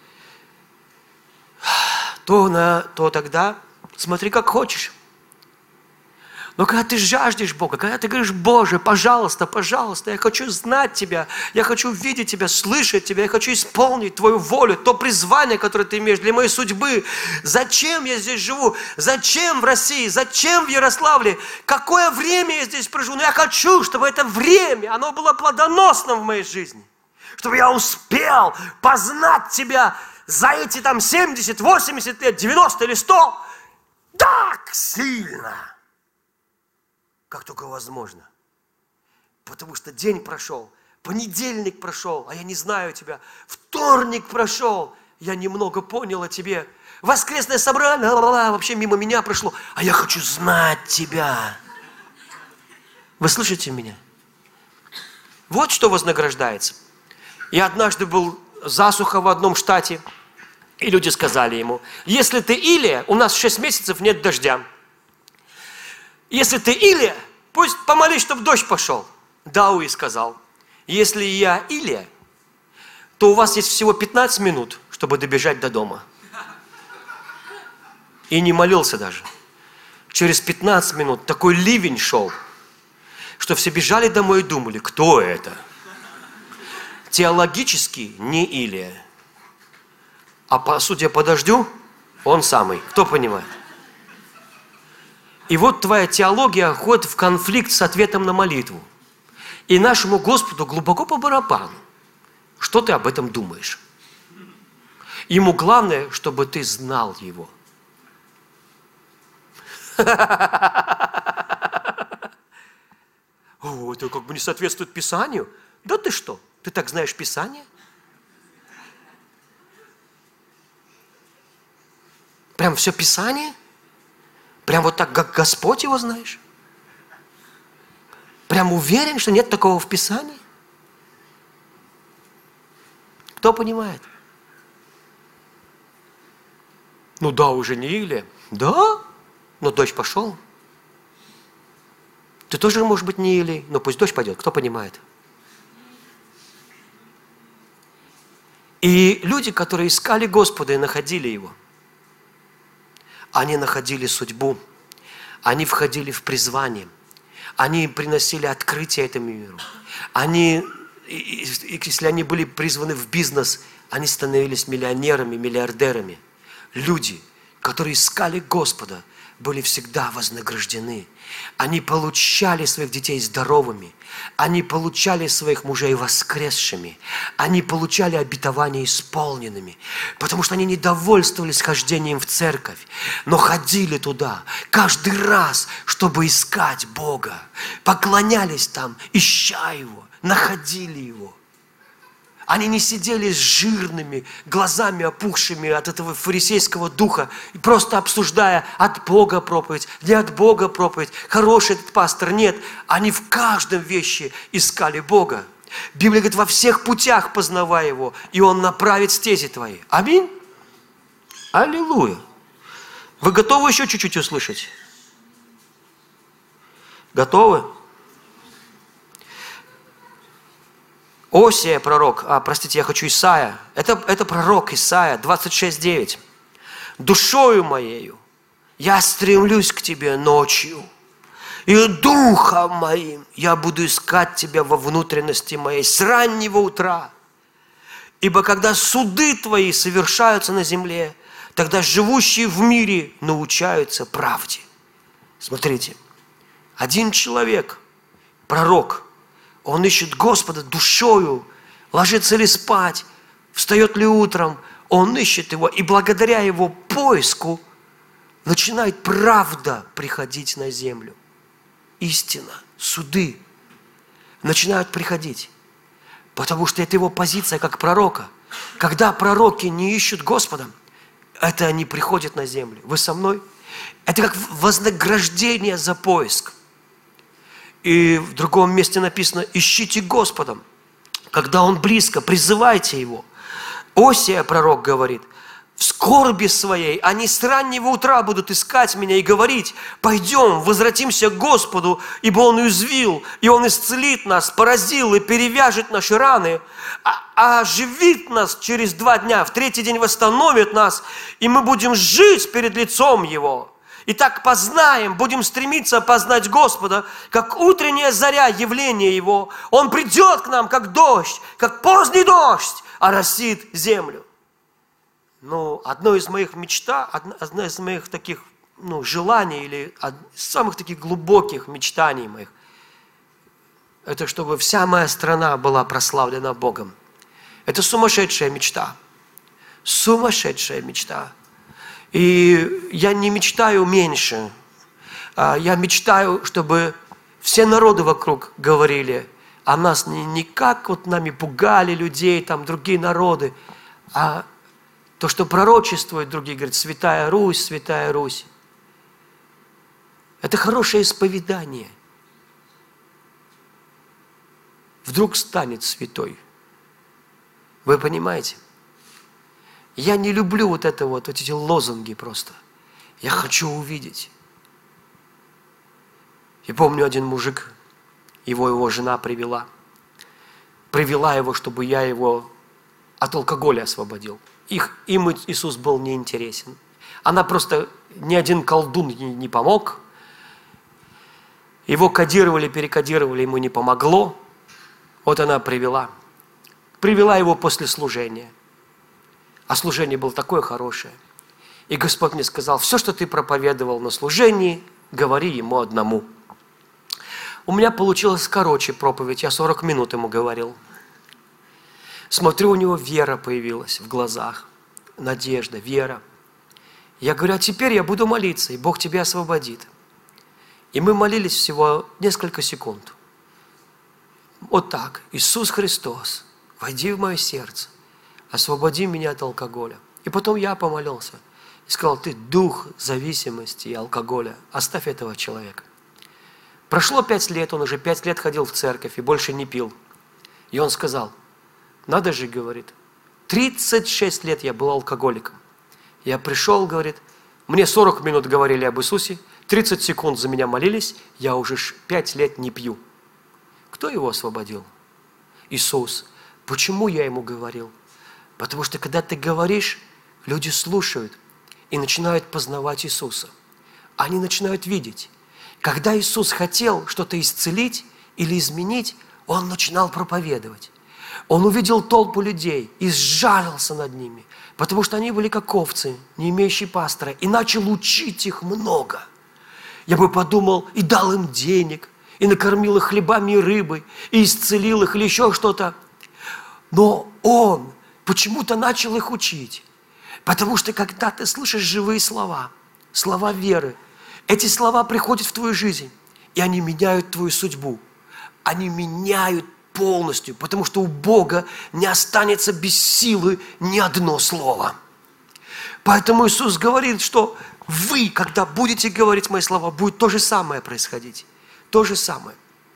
то тогда смотри, как хочешь. Но когда ты жаждешь Бога, когда ты говоришь: Боже, пожалуйста, пожалуйста, я хочу знать Тебя, я хочу видеть Тебя, слышать Тебя, я хочу исполнить Твою волю, то призвание, которое Ты имеешь для моей судьбы. Зачем я здесь живу? Зачем в России? Зачем в Ярославле? Какое время я здесь проживу? Но я хочу, чтобы это время, оно было плодоносным в моей жизни. Чтобы я успел познать Тебя за эти 70, 80 лет, 90 или 100 так сильно, как только возможно. Потому что день прошел, понедельник прошел, а я не знаю тебя. Вторник прошел, я немного понял о тебе. Воскресное собрание, вообще мимо меня прошло, а я хочу знать тебя. Вы слышите меня? Вот что вознаграждается. Я однажды был засуха в одном штате, и люди сказали ему: если ты Илия, у нас 6 месяцев нет дождя. Если ты Илия, пусть помолись, чтобы дождь пошел. Дауи сказал: если я Илия, то у вас есть всего 15 минут, чтобы добежать до дома. И не молился даже. Через 15 минут такой ливень шел, что все бежали домой и думали: кто это? Теологически не Илия. А судя по дождю, он самый. Кто понимает? И вот твоя теология ходит в конфликт с ответом на молитву. И нашему Господу глубоко по барабану, что ты об этом думаешь. Ему главное, чтобы ты знал Его. О, это как бы не соответствует Писанию. Да ты что? Ты так знаешь Писание? Прям все Писание? Прям вот так, как Господь его знаешь? Прям уверен, что нет такого в Писании? Кто понимает? Ну да, уже не Илия. Да, но дождь пошел. Ты тоже, может быть, не Илия, но пусть дождь пойдет. Кто понимает? И люди, которые искали Господа и находили Его, они находили судьбу, они входили в призвание, они приносили открытие этому миру. Они, если они были призваны в бизнес, они становились миллионерами, миллиардерами. Люди, которые искали Господа, были всегда вознаграждены. Они получали своих детей здоровыми. Они получали своих мужей воскресшими. Они получали обетования исполненными. Потому что они не довольствовались хождением в церковь, но ходили туда каждый раз, чтобы искать Бога. Поклонялись там, ища Его, находили Его. Они не сидели с жирными, глазами опухшими от этого фарисейского духа, просто обсуждая, от Бога проповедь, не от Бога проповедь, хороший этот пастор, нет. Они в каждом вещи искали Бога. Библия говорит, во всех путях познавай Его, и Он направит стези твои. Аминь? Аллилуйя. Вы готовы еще чуть-чуть услышать? Готовы? Осия пророк, простите, я хочу Исаия. Это пророк Исаия, 26:9. «Душою моею я стремлюсь к тебе ночью, и духом моим я буду искать тебя во внутренности моей с раннего утра. Ибо когда суды твои совершаются на земле, тогда живущие в мире научаются правде». Смотрите, один человек, пророк, он ищет Господа душою, ложится ли спать, встает ли утром, он ищет Его, и благодаря его поиску начинает правда приходить на землю. Истина, суды начинают приходить, потому что это его позиция как пророка. Когда пророки не ищут Господа, это они приходят на землю. Вы со мной? Это как вознаграждение за поиск. И в другом месте написано, ищите Господа, когда Он близко, призывайте Его. Осия, пророк, говорит, в скорби своей они с раннего утра будут искать меня и говорить, пойдем, возвратимся к Господу, ибо Он уязвил, и Он исцелит нас, поразил и перевяжет наши раны, оживит нас через 2 дня, в 3-й день восстановит нас, и мы будем жить перед лицом Его. Итак, познаем, будем стремиться познать Господа, как утренняя заря явления Его. Он придет к нам, как дождь, как поздний дождь, оросит землю. Одно из моих одно из моих таких желаний, или самых таких глубоких мечтаний моих, это чтобы вся моя страна была прославлена Богом. Это сумасшедшая мечта. Сумасшедшая мечта. И я не мечтаю меньше. Я мечтаю, чтобы все народы вокруг говорили о нас не как нами пугали людей, там другие народы, а то, что пророчествуют другие, говорят, святая Русь, святая Русь. Это хорошее исповедание. Вдруг станет святой. Вы понимаете? Я не люблю эти лозунги просто. Я хочу увидеть. И помню, один мужик, его жена привела его, чтобы я его от алкоголя освободил. Им Иисус был неинтересен. Она просто, ни один колдун ей не помог. Его кодировали, перекодировали, ему не помогло. Вот она привела его после служения. А служение было такое хорошее. И Господь мне сказал, все, что ты проповедовал на служении, говори ему одному. У меня получилось короче проповедь, я 40 минут ему говорил. Смотрю, у него вера появилась в глазах, надежда, вера. Я говорю, а теперь я буду молиться, и Бог тебя освободит. И мы молились всего несколько секунд. Вот так, Иисус Христос, войди в мое сердце. Освободи меня от алкоголя. И потом я помолился. И сказал, ты дух зависимости и алкоголя. Оставь этого человека. Прошло 5 лет, он уже 5 лет ходил в церковь и больше не пил. И он сказал, надо же, говорит, 36 лет я был алкоголиком. Я пришел, говорит, мне 40 минут говорили об Иисусе, 30 секунд за меня молились, я уже 5 лет не пью. Кто его освободил? Иисус. Почему я ему говорил? Потому что, когда ты говоришь, люди слушают. и начинают познавать Иисуса. Они начинают видеть. Когда Иисус хотел что-то исцелить или изменить, Он начинал проповедовать. Он увидел толпу людей и сжалился над ними, потому что они были как овцы, не имеющие пастора, и начал учить их много. Я бы подумал, и дал им денег, и накормил их хлебами и рыбой, и исцелил их, или еще что-то. Но Он почему-то начал их учить. Потому что когда ты слышишь живые слова, слова веры, эти слова приходят в твою жизнь, и они меняют твою судьбу. Они меняют полностью, потому что у Бога не останется без силы ни одно слово. Поэтому Иисус говорит, что вы, когда будете говорить мои слова, будет то же самое происходить. То же самое.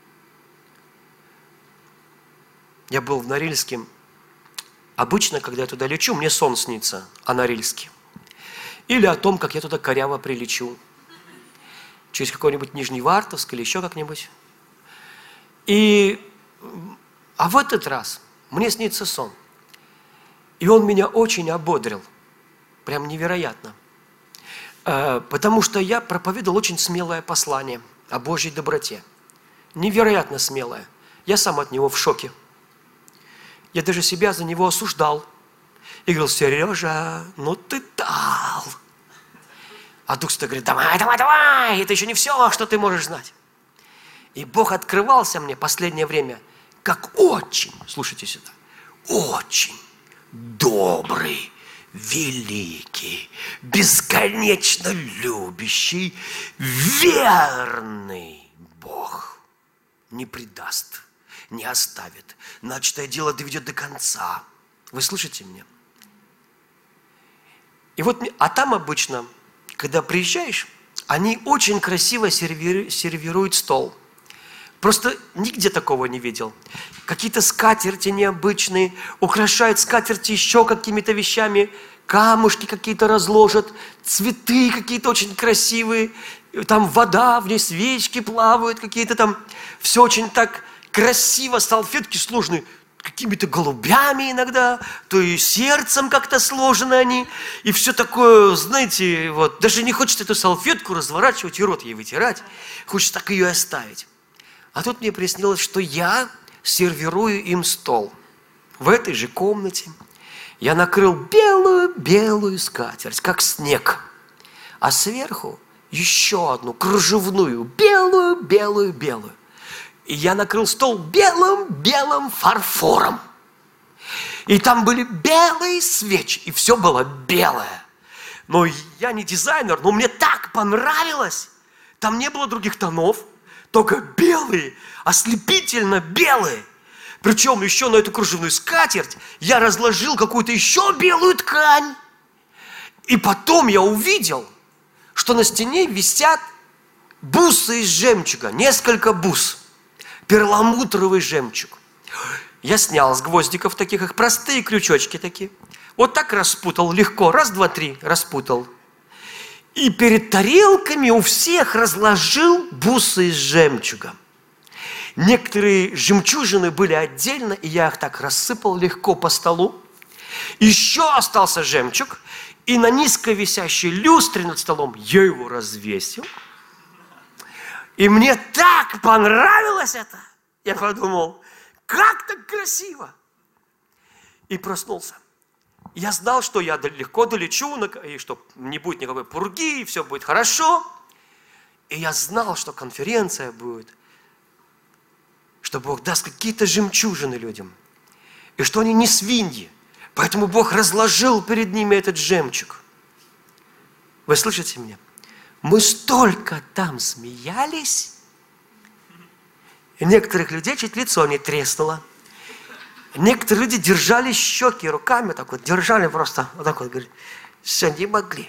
Я был в Норильске. Обычно, когда я туда лечу, мне сон снится о Норильске. Или о том, как я туда коряво прилечу. Через какой-нибудь Нижневартовск или еще как-нибудь. А в этот раз мне снится сон. И он меня очень ободрил. Прям невероятно. Потому что я проповедовал очень смелое послание о Божьей доброте. Невероятно смелое. Я сам от него в шоке. Я даже себя за него осуждал. И говорил: Сережа, ну ты дал. А Дух Святой говорит: давай, давай, давай, это еще не все, что ты можешь знать. И Бог открывался мне последнее время как очень, слушайте сюда, очень добрый, великий, бесконечно любящий, верный Бог. Не предаст, не оставит, начатое дело доведет до конца. Вы слышите меня? И вот, а там обычно, когда приезжаешь, они очень красиво сервируют стол. Просто нигде такого не видел. Какие-то скатерти необычные, украшают скатерти еще какими-то вещами, камушки какие-то разложат, цветы какие-то очень красивые, там вода, в ней свечки плавают какие-то там. Все очень так красиво, салфетки сложные, какими-то голубями иногда, то и сердцем как-то сложены они. И все такое, знаете, вот, даже не хочется эту салфетку разворачивать и рот ей вытирать, хочется так ее оставить. А тут мне приснилось, что я сервирую им стол. В этой же комнате я накрыл белую-белую скатерть, как снег. А сверху еще одну кружевную, белую-белую-белую. И я накрыл стол белым-белым фарфором. И там были белые свечи, и все было белое. Но я не дизайнер, но мне так понравилось. Там не было других тонов. Только белые, ослепительно белые. Причем еще на эту кружевную скатерть я разложил какую-то еще белую ткань. И потом я увидел, что на стене висят бусы из жемчуга, несколько бус, перламутровый жемчуг. Я снял с гвоздиков таких, их простые крючочки такие. Вот так распутал легко, раз, два, три, распутал. И перед тарелками у всех разложил бусы из жемчуга. Некоторые жемчужины были отдельно, и я их так рассыпал легко по столу. Еще остался жемчуг, и на низко висящей люстре над столом я его развесил. И мне так понравилось это. Я подумал, как так красиво. И проснулся. Я знал, что я легко долечу, и что не будет никакой пурги, и все будет хорошо. И я знал, что конференция будет, что Бог даст какие-то жемчужины людям, и что они не свиньи. Поэтому Бог разложил перед ними этот жемчуг. Вы слышите меня? Мы столько там смеялись, и некоторых людей чуть лицо не треснуло. Некоторые люди держали щеки руками, так вот, держали просто, вот так вот, говорили, все, не могли.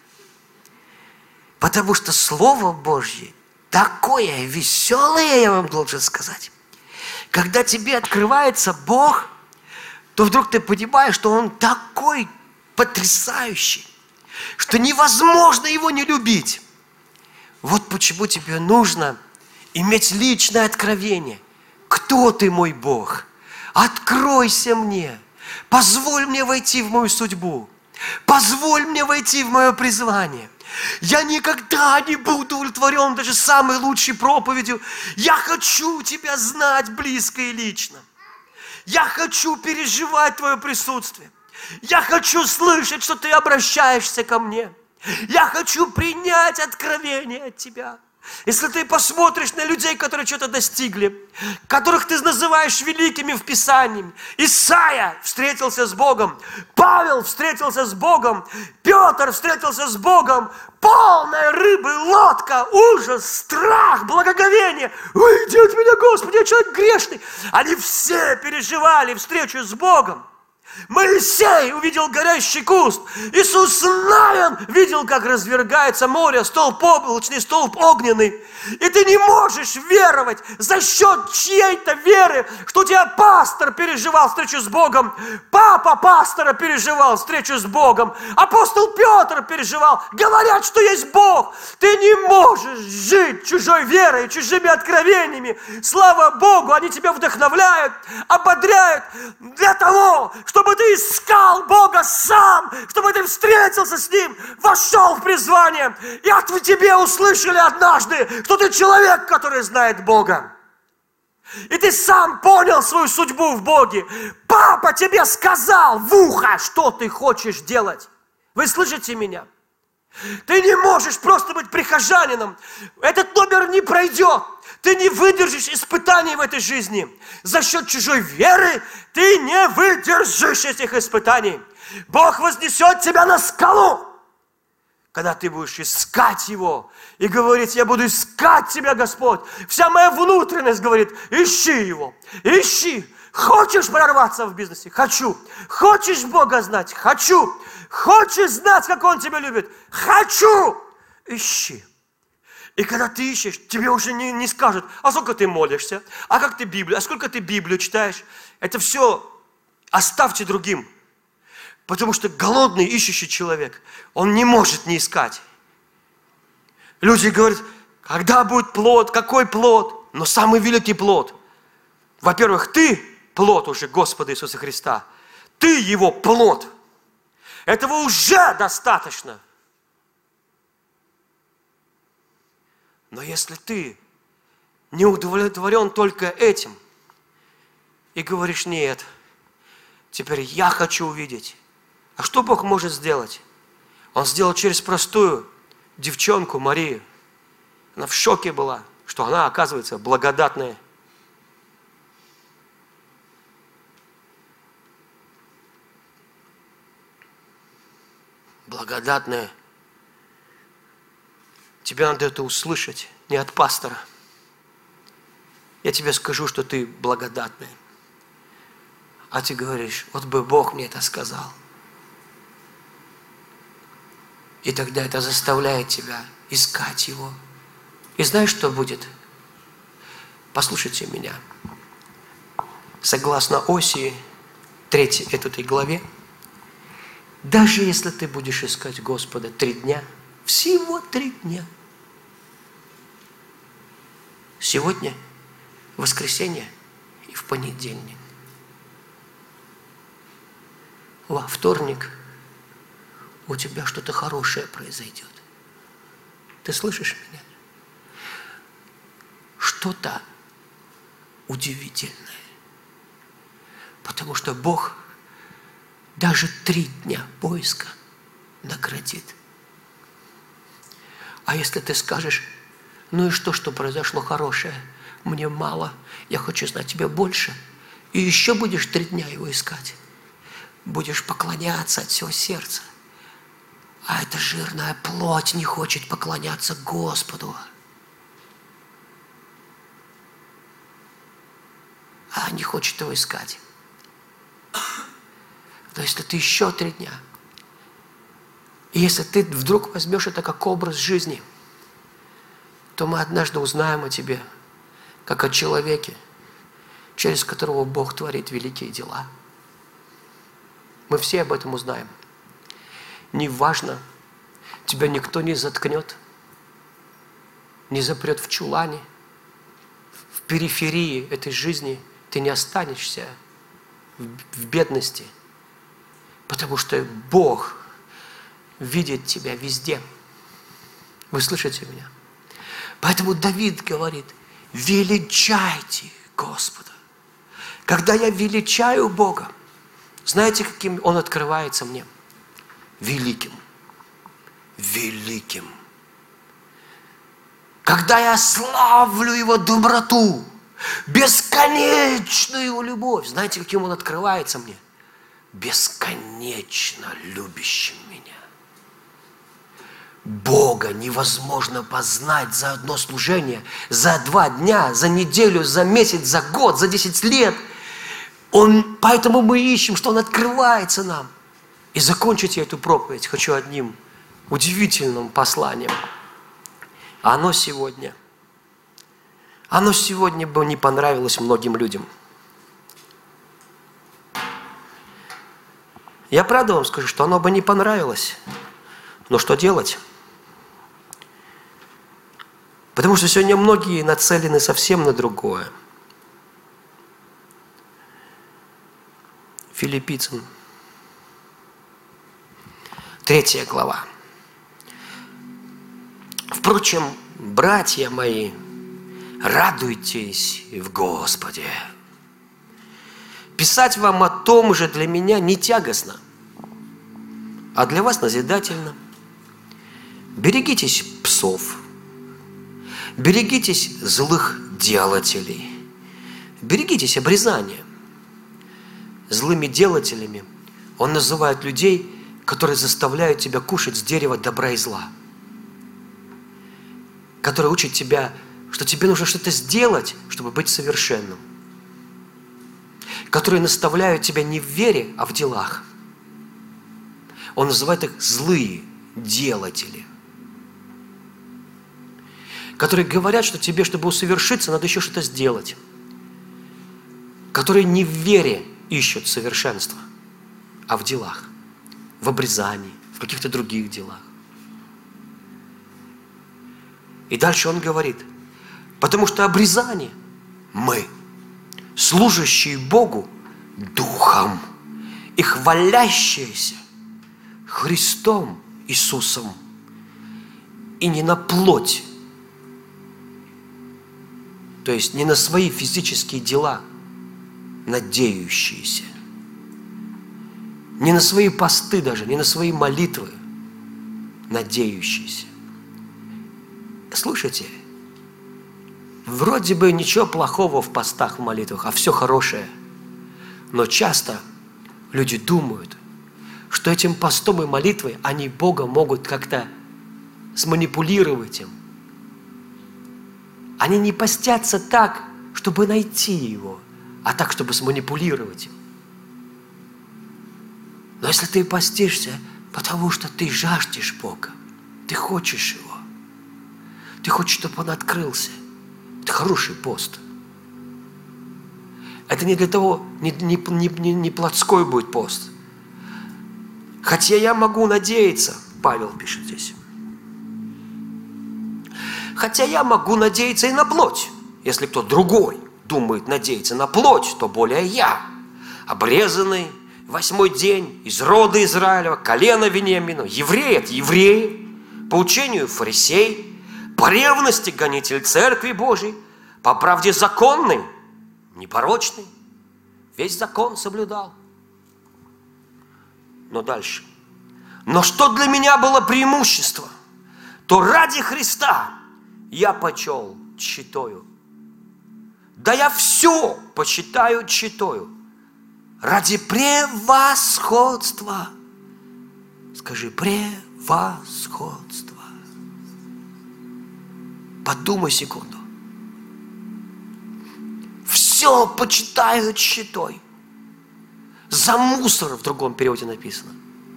Потому что Слово Божье такое веселое, я вам должен сказать. Когда тебе открывается Бог, то вдруг ты понимаешь, что Он такой потрясающий, что невозможно Его не любить. Вот почему тебе нужно иметь личное откровение. Кто ты, мой Бог? Откройся мне, позволь мне войти в мою судьбу. Позволь мне войти в мое призвание. Я никогда не буду удовлетворен даже самой лучшей проповедью. Я хочу Тебя знать близко и лично. Я хочу переживать Твое присутствие. Я хочу слышать, что Ты обращаешься ко мне. Я хочу принять откровение от Тебя. Если ты посмотришь на людей, которые что-то достигли, которых ты называешь великими в Писании, Исаия встретился с Богом, Павел встретился с Богом, Петр встретился с Богом, полная рыбы лодка, ужас, страх, благоговение. Уйди от меня, Господи, я человек грешный. Они все переживали встречу с Богом. Моисей увидел горящий куст. Иисус Навин видел, как развергается море, столб облачный, столб огненный. И ты не можешь веровать за счет чьей-то веры, что у тебя пастор переживал встречу с Богом, папа пастора переживал встречу с Богом, апостол Петр переживал. Говорят, что есть Бог. Ты не можешь жить чужой верой, чужими откровениями. Слава Богу, они тебя вдохновляют, ободряют для того, чтобы ты искал Бога сам, чтобы ты встретился с Ним, вошел в призвание, и от тебе услышали однажды, что ты человек, который знает Бога. И ты сам понял свою судьбу в Боге. Папа тебе сказал в ухо, что ты хочешь делать. Вы слышите меня? Ты не можешь просто быть прихожанином. Этот номер не пройдет. Ты не выдержишь испытаний в этой жизни. За счет чужой веры ты не выдержишь этих испытаний. Бог вознесет тебя на скалу, когда ты будешь искать Его и говорить: я буду искать Тебя, Господь. Вся моя внутренность говорит: ищи Его, ищи. Хочешь прорваться в бизнесе? Хочу. Хочешь Бога знать? Хочу. Хочешь знать, как Он тебя любит? Хочу. Ищи. И когда ты ищешь, тебе уже не скажут: а сколько ты молишься? А как ты Библию? А сколько ты Библию читаешь? Это все оставьте другим. Потому что голодный, ищущий человек, он не может не искать. Люди говорят: когда будет плод? Какой плод? Но самый великий плод. Во-первых, ты плод уже Господа Иисуса Христа. Ты Его плод. Этого уже достаточно. Но если ты не удовлетворен только этим и говоришь: нет, теперь я хочу увидеть. А что Бог может сделать? Он сделал через простую девчонку Марию. Она в шоке была, что она, оказывается, благодатная. Благодатная. Тебе надо это услышать не от пастора. Я тебе скажу, что ты благодатная. А ты говоришь: вот бы Бог мне это сказал. И тогда это заставляет тебя искать Его. И знаешь, что будет? Послушайте меня. Согласно Осии, 3 этой главе, даже если ты будешь искать Господа 3 дня, всего 3 дня, сегодня, воскресенье и в понедельник, во вторник у тебя что-то хорошее произойдет. Ты слышишь меня? Что-то удивительное. Потому что Бог даже 3 дня поиска наградит. А если ты скажешь: ну и что произошло хорошее? Мне мало, я хочу знать Тебя больше. И еще будешь 3 дня Его искать. Будешь поклоняться от всего сердца. А эта жирная плоть не хочет поклоняться Господу. А не хочет Его искать. Но если ты еще 3 дня, и если ты вдруг возьмешь это как образ жизни, то мы однажды узнаем о тебе, как о человеке, через которого Бог творит великие дела. Мы все об этом узнаем. Неважно, тебя никто не заткнет, не запрет в чулане, в периферии этой жизни ты не останешься в бедности, потому что Бог видит тебя везде. Вы слышите меня? Поэтому Давид говорит, величайте Господа. Когда я величаю Бога, знаете, каким Он открывается мне? Великим. Великим. Когда я славлю Его доброту, бесконечную Его любовь, знаете, каким Он открывается мне? Бесконечно любящим меня. Бога невозможно познать за одно служение, за 2 дня, за неделю, за месяц, за год, за 10 лет. Поэтому мы ищем, что Он открывается нам. И закончить я эту проповедь хочу одним удивительным посланием. Оно сегодня бы не понравилось многим людям. Я правда вам скажу, что оно бы не понравилось. Но что делать? Потому что сегодня многие нацелены совсем на другое. Филиппийцам, 3 глава. Впрочем, братья мои, радуйтесь в Господе. Писать вам о том же для меня не тягостно, а для вас назидательно. Берегитесь псов, берегитесь злых делателей, берегитесь обрезания. Злыми делателями Он называет людей, которые заставляют тебя кушать с дерева добра и зла, которые учат тебя, что тебе нужно что-то сделать, чтобы быть совершенным, которые наставляют тебя не в вере, а в делах. Он называет их злые делатели, которые говорят, что тебе, чтобы усовершиться, надо еще что-то сделать, которые не в вере ищут совершенства, а в делах, в обрезании, в каких-то других делах. И дальше он говорит, потому что обрезание мы, служащие Богу Духом и хвалящиеся Христом Иисусом, и не на плоть, то есть не на свои физические дела, надеющиеся, не на свои посты даже, не на свои молитвы, надеющиеся. Слушайте, вроде бы ничего плохого в постах, в молитвах, а все хорошее. Но часто люди думают, что этим постом и молитвой они Бога могут как-то сманипулировать им. Они не постятся так, чтобы найти Его, а так, чтобы сманипулировать им. Но если ты постишься, потому что ты жаждешь Бога, ты хочешь Его, ты хочешь, чтобы Он открылся, это хороший пост. Это не для того, не плотской будет пост. Хотя я могу надеяться, Павел пишет здесь, хотя я могу надеяться и на плоть. Если кто другой думает надеяться на плоть, то более я, обрезанный 8-й день, из рода Израилева, колена Вениамина, еврей от евреев, по учению фарисей, по ревности гонитель Церкви Божией, по правде законный, непорочный, весь закон соблюдал. Но дальше. Но что для меня было преимущество, то ради Христа я почел тщетою. Да я все почитаю тщетою. Ради превосходства. Скажи, превосходства. Подумай секунду. Все почитаю тщетой. За мусор в другом переводе написано.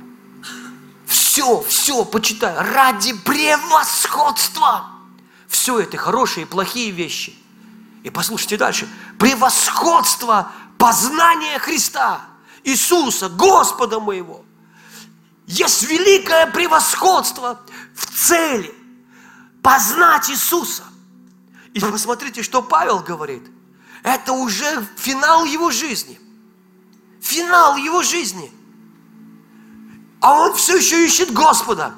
Все почитаю. Ради превосходства. Все это хорошие и плохие вещи. И послушайте дальше. Превосходство познания Христа, Иисуса, Господа моего. Есть великое превосходство в цели познать Иисуса. И посмотрите, что Павел говорит. Это уже финал его жизни. Финал его жизни. А он все еще ищет Господа.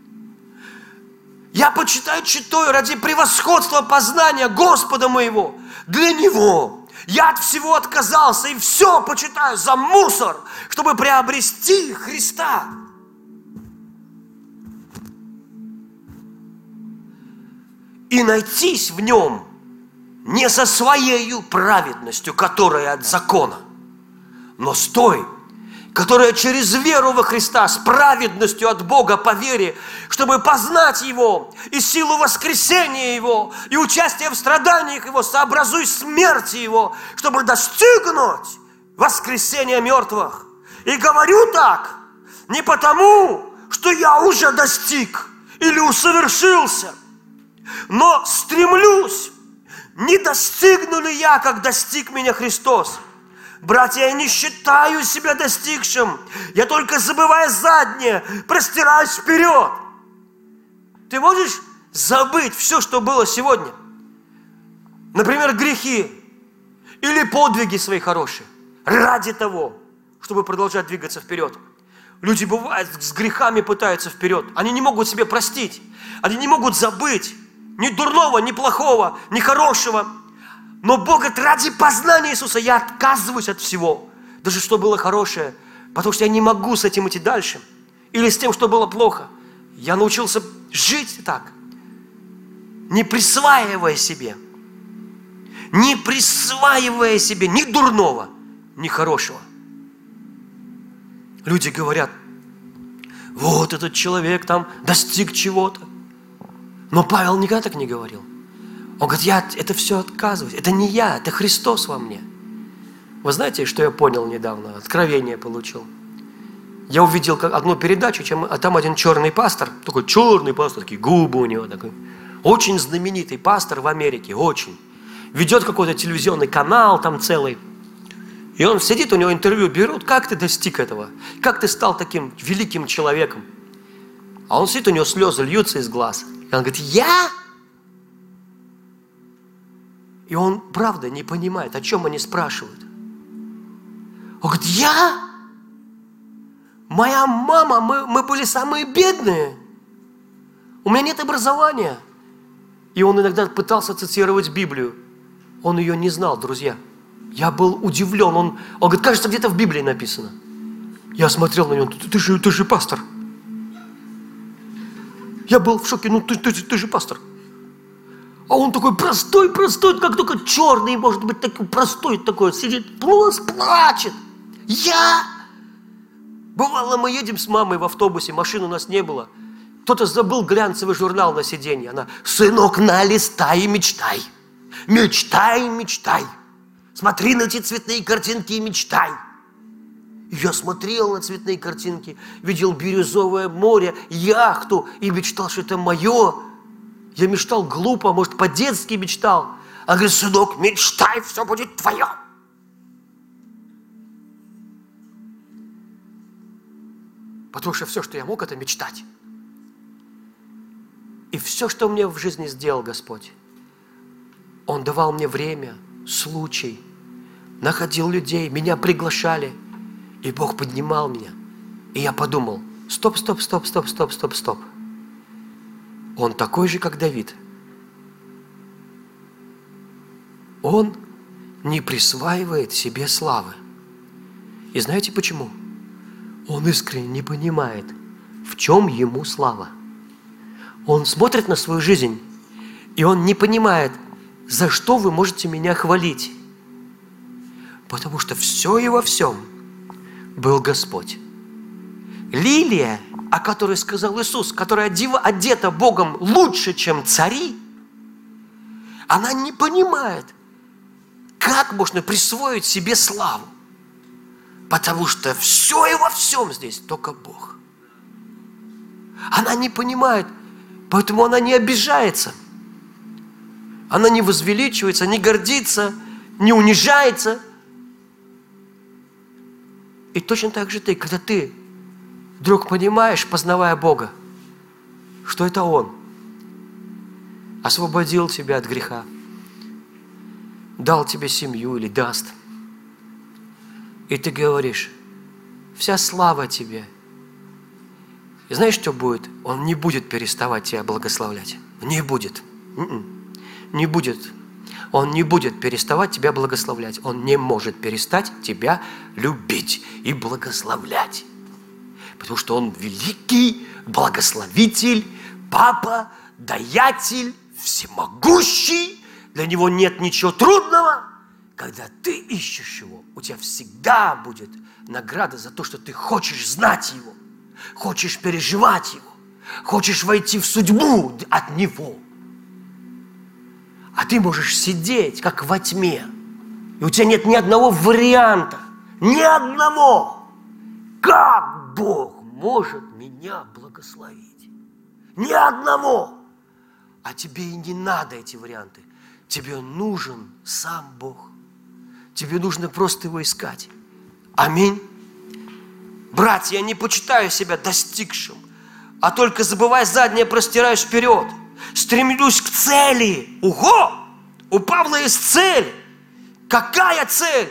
Я почитаю читаю ради превосходства познания Господа моего. Для Него я от всего отказался и все почитаю за мусор, чтобы приобрести Христа. И найтись в Нем не со своей праведностью, которая от закона, но с той, которая через веру во Христа, с праведностью от Бога по вере, чтобы познать Его и силу воскресения Его, и участие в страданиях Его, сообразуй смерти Его, чтобы достигнуть воскресения мертвых. И говорю так, не потому, что я уже достиг или усовершился, но стремлюсь, не достигну ли я, как достиг меня Христос. Братья, я не считаю себя достигшим. Я только, забывая заднее, простираюсь вперед. Ты можешь забыть все, что было сегодня? Например, грехи или подвиги свои хорошие. Ради того, чтобы продолжать двигаться вперед. Люди, бывают, с грехами пытаются вперед. Они не могут себе простить. Они не могут забыть ни дурного, ни плохого, ни хорошего. Но Бог говорит, ради познания Иисуса я отказываюсь от всего. Даже что было хорошее. Потому что я не могу с этим идти дальше. Или с тем, что было плохо. Я научился жить так. Не присваивая себе. Не присваивая себе ни дурного, ни хорошего. Люди говорят, вот этот человек там достиг чего-то. Но Павел никогда так не говорил. Он говорит, я это все отказываюсь. Это не я, это Христос во мне. Вы знаете, что я понял недавно? Откровение получил. Я увидел одну передачу, а там один черный пастор, такой черный пастор, такие губы у него, такой, очень знаменитый пастор в Америке, очень. Ведет какой-то телевизионный канал там целый. И он сидит, у него интервью берут, как ты достиг этого? Как ты стал таким великим человеком? А он сидит, у него слезы льются из глаз. И он говорит, я? И он, правда, не понимает, о чем они спрашивают. Он говорит, я? Моя мама, мы были самые бедные. У меня нет образования. И он иногда пытался цитировать Библию. Он ее не знал, друзья. Я был удивлен. Он говорит, кажется, где-то в Библии написано. Я смотрел на него, ты же пастор. Я был в шоке, ты же пастор. А он такой простой, как только черный, может быть, такой простой такой, сидит, плачет. Я? Бывало, мы едем с мамой в автобусе, машин у нас не было. Кто-то забыл глянцевый журнал на сиденье. Она, сынок, налистай и мечтай. Мечтай, мечтай. Смотри на эти цветные картинки и мечтай. И я смотрел на цветные картинки, видел бирюзовое море, яхту и мечтал, что это мое. Я мечтал глупо, может, по-детски мечтал. А говорит, сынок, мечтай, все будет твое. Потому что все, что я мог, это мечтать. И все, что мне в жизни сделал Господь, Он давал мне время, случай, находил людей, меня приглашали, и Бог поднимал меня. И я подумал, стоп. Он такой же, как Давид. Он не присваивает себе славы. И знаете почему? Он искренне не понимает, в чем ему слава. Он смотрит на свою жизнь, и он не понимает, за что вы можете меня хвалить. Потому что все и во всем был Господь. Лилия, о которой сказал Иисус, которая одета Богом лучше, чем цари, она не понимает, как можно присвоить себе славу. Потому что все и во всем здесь только Бог. Она не понимает, поэтому она не обижается. Она не возвеличивается, не гордится, не унижается. И точно так же ты, когда ты вдруг понимаешь, познавая Бога, что это Он освободил тебя от греха, дал тебе семью или даст. И ты говоришь, вся слава тебе, И знаешь, что будет? Он не будет переставать тебя благословлять. Не будет. Не будет. Он не будет переставать тебя благословлять. Он не может перестать тебя любить и благословлять. Потому что Он великий благословитель, Папа, даятель, всемогущий. Для Него нет ничего трудного. Когда ты ищешь Его, у тебя всегда будет награда за то, что ты хочешь знать Его, хочешь переживать Его, хочешь войти в судьбу от Него. А ты можешь сидеть, как во тьме, и у тебя нет ни одного варианта, ни одного. Как Бог может меня благословить? Ни одного. А тебе и не надо эти варианты. Тебе нужен сам Бог. Тебе нужно просто Его искать. Аминь. Братья, я не почитаю себя достигшим, а только забывая заднее, простираюсь вперед. Стремлюсь к цели. Ого! У Павла есть цель. Какая цель?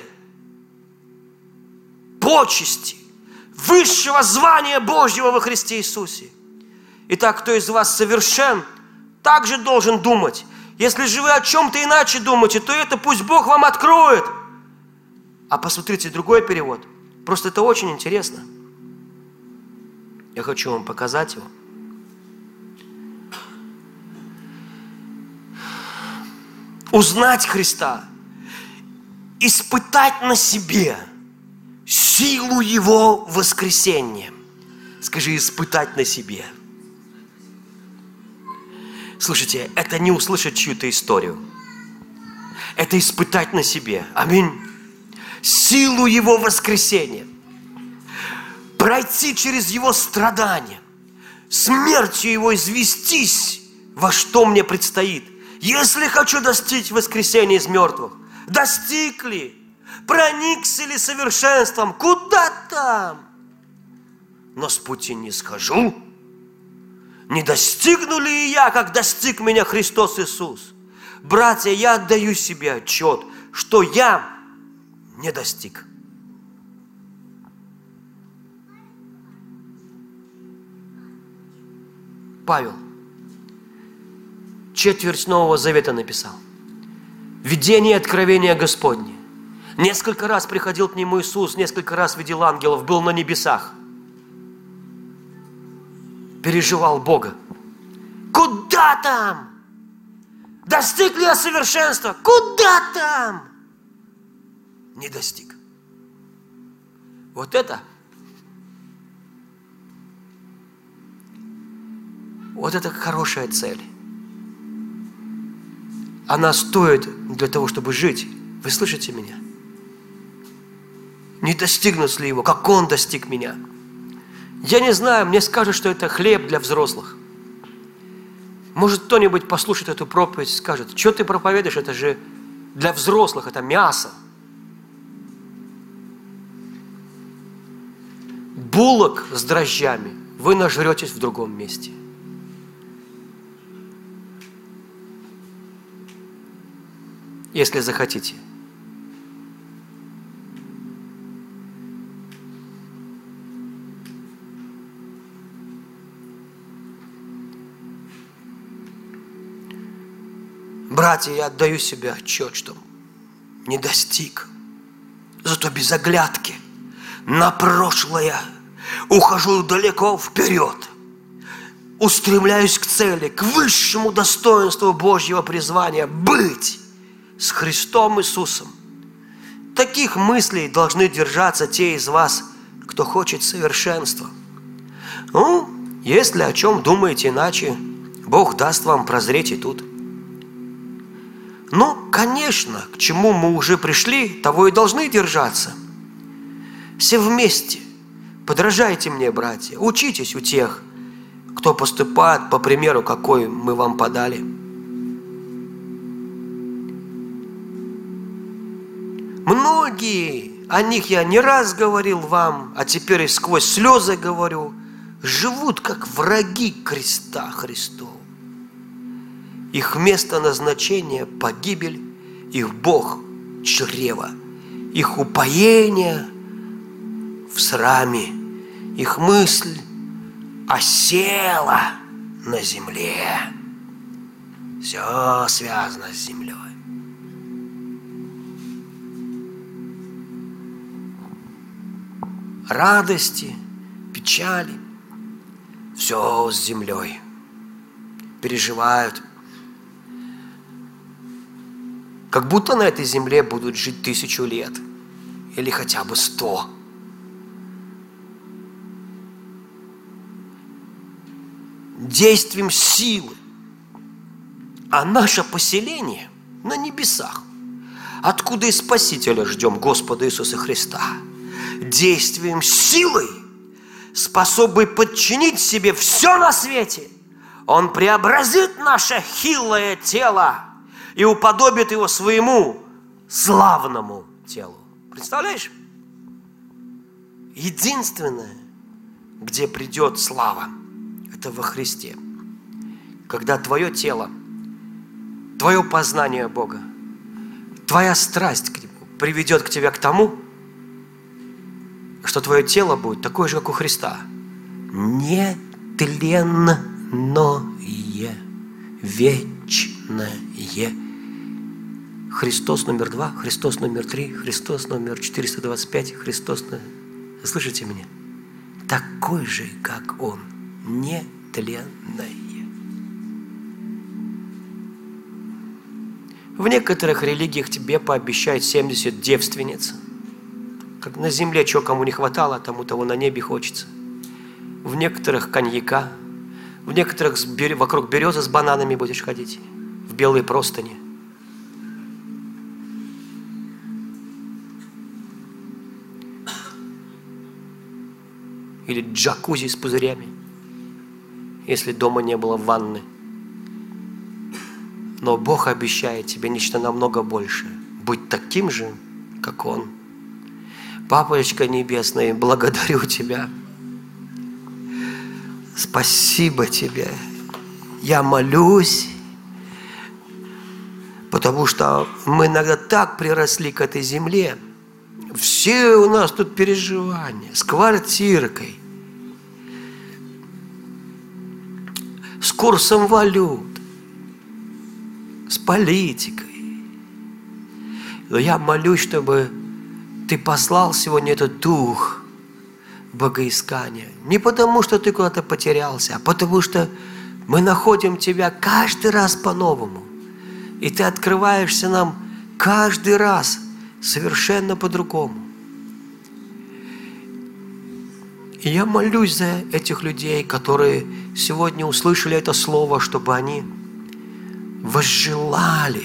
Почести. Высшего звания Божьего во Христе Иисусе. Итак, кто из вас совершен, также должен думать. Если же вы о чем-то иначе думаете, то это пусть Бог вам откроет. А посмотрите другой перевод. Просто это очень интересно. Я хочу вам показать его. Узнать Христа, испытать на себе силу Его воскресения. Скажи, испытать на себе. Слушайте, это не услышать чью-то историю. Это испытать на себе. Аминь. Силу Его воскресения. Пройти через Его страдания. Смертью Его известись, во что мне предстоит. Если хочу достичь воскресения из мертвых, достиг ли? Проникся ли совершенством? Куда там? Но с пути не схожу. Не достигну ли я, как достиг меня Христос Иисус? Братья, я отдаю себе отчет, что я не достиг. Павел четверть Нового Завета написал. Видение и откровение Господне. Несколько раз приходил к Нему Иисус, несколько раз видел ангелов, был на небесах. Переживал Бога. Куда там? Достиг ли я совершенства? Куда там? Не достиг. Вот это хорошая цель. Она стоит для того, чтобы жить. Вы слышите меня? Не достигнут ли Его, как Он достиг меня? Я не знаю, мне скажут, что это хлеб для взрослых. Может, кто-нибудь послушает эту проповедь и скажет, что ты проповедуешь, это же для взрослых, это мясо. Булок с дрожжами вы нажретесь в другом месте. Если захотите. Братья, я отдаю себе отчет, что не достиг. Зато без оглядки на прошлое ухожу далеко вперед. Устремляюсь к цели, к высшему достоинству Божьего призвания быть с Христом Иисусом. Таких мыслей должны держаться те из вас, кто хочет совершенства. Ну, если о чем думаете иначе, Бог даст вам прозреть и тут. Ну, конечно, к чему мы уже пришли, того и должны держаться. Все вместе. Подражайте мне, братья. Учитесь у тех, кто поступает по примеру, какой мы вам подали. Многие, о них я не раз говорил вам, а теперь и сквозь слезы говорю, живут как враги креста Христова. Их место назначения – погибель, их Бог – чрево, их упоение в сраме, их мысль осела на земле. Все связано с землей. Радости, печали, все с землей. Переживают. Как будто на этой земле будут жить 1000 лет. Или хотя бы 100. Действием силы. А наше поселение на небесах, откуда и Спасителя ждем, Господа Иисуса Христа, действием силы, способный подчинить себе все на свете, Он преобразит наше хилое тело и уподобит его своему славному телу. Представляешь? Единственное, где придет слава, это во Христе. Когда твое тело, твое познание Бога, твоя страсть к Нему приведет к тебе к тому, что твое тело будет такое же, как у Христа. Нетленное, вечное. Христос номер 2, Христос номер 3, Христос номер 425, Христос номер... Слышите меня? Такой же, как Он. Нетленное. В некоторых религиях тебе пообещают 70 девственниц. Как на земле, чего кому не хватало, тому того на небе хочется. В некоторых коньяка, в некоторых вокруг березы с бананами будешь ходить, в белые простыни. Или джакузи с пузырями, если дома не было ванны. Но Бог обещает тебе нечто намного большее. Быть таким же, как Он. Папочка Небесный, благодарю Тебя. Спасибо Тебе. Я молюсь, потому что мы иногда так приросли к этой земле. Все у нас тут переживания с квартиркой, с курсом валют, с политикой. Но я молюсь, чтобы Ты послал сегодня этот дух богоискания. Не потому, что Ты куда-то потерялся, а потому, что мы находим Тебя каждый раз по-новому. И Ты открываешься нам каждый раз совершенно по-другому. И я молюсь за этих людей, которые сегодня услышали это слово, чтобы они возжелали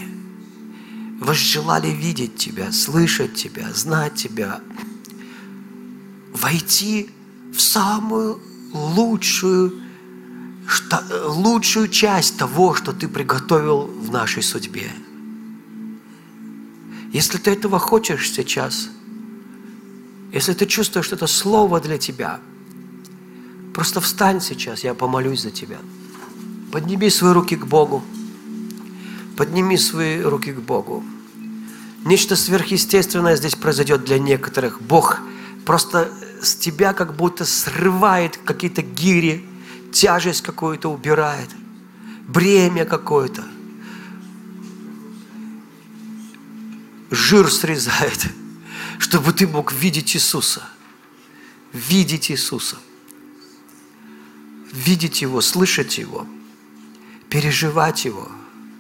видеть Тебя, слышать Тебя, знать Тебя, войти в самую лучшую часть того, что Ты приготовил в нашей судьбе. Если ты этого хочешь сейчас, если ты чувствуешь, что это слово для тебя, просто встань сейчас, я помолюсь за тебя. Подними свои руки к Богу. Подними свои руки к Богу. Нечто сверхъестественное здесь произойдет для некоторых. Бог просто с тебя как будто срывает какие-то гири, тяжесть какую-то убирает, бремя какое-то. Жир срезает, чтобы ты мог видеть Иисуса. Видеть Иисуса. Видеть Его, слышать Его, переживать Его.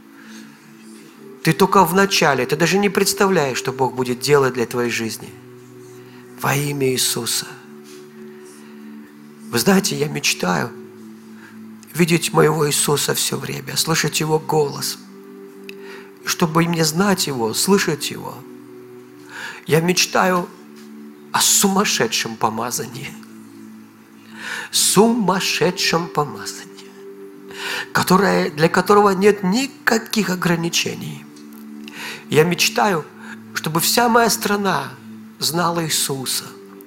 Ты только в начале, ты даже не представляешь, что Бог будет делать для твоей жизни. Во имя Иисуса. Вы знаете, я мечтаю видеть моего Иисуса все время, слышать Его голос. Чтобы мне знать Его, слышать Его. Я мечтаю о сумасшедшем помазании. Сумасшедшем помазании, для которого нет никаких ограничений. Я мечтаю, чтобы вся моя страна знала Иисуса.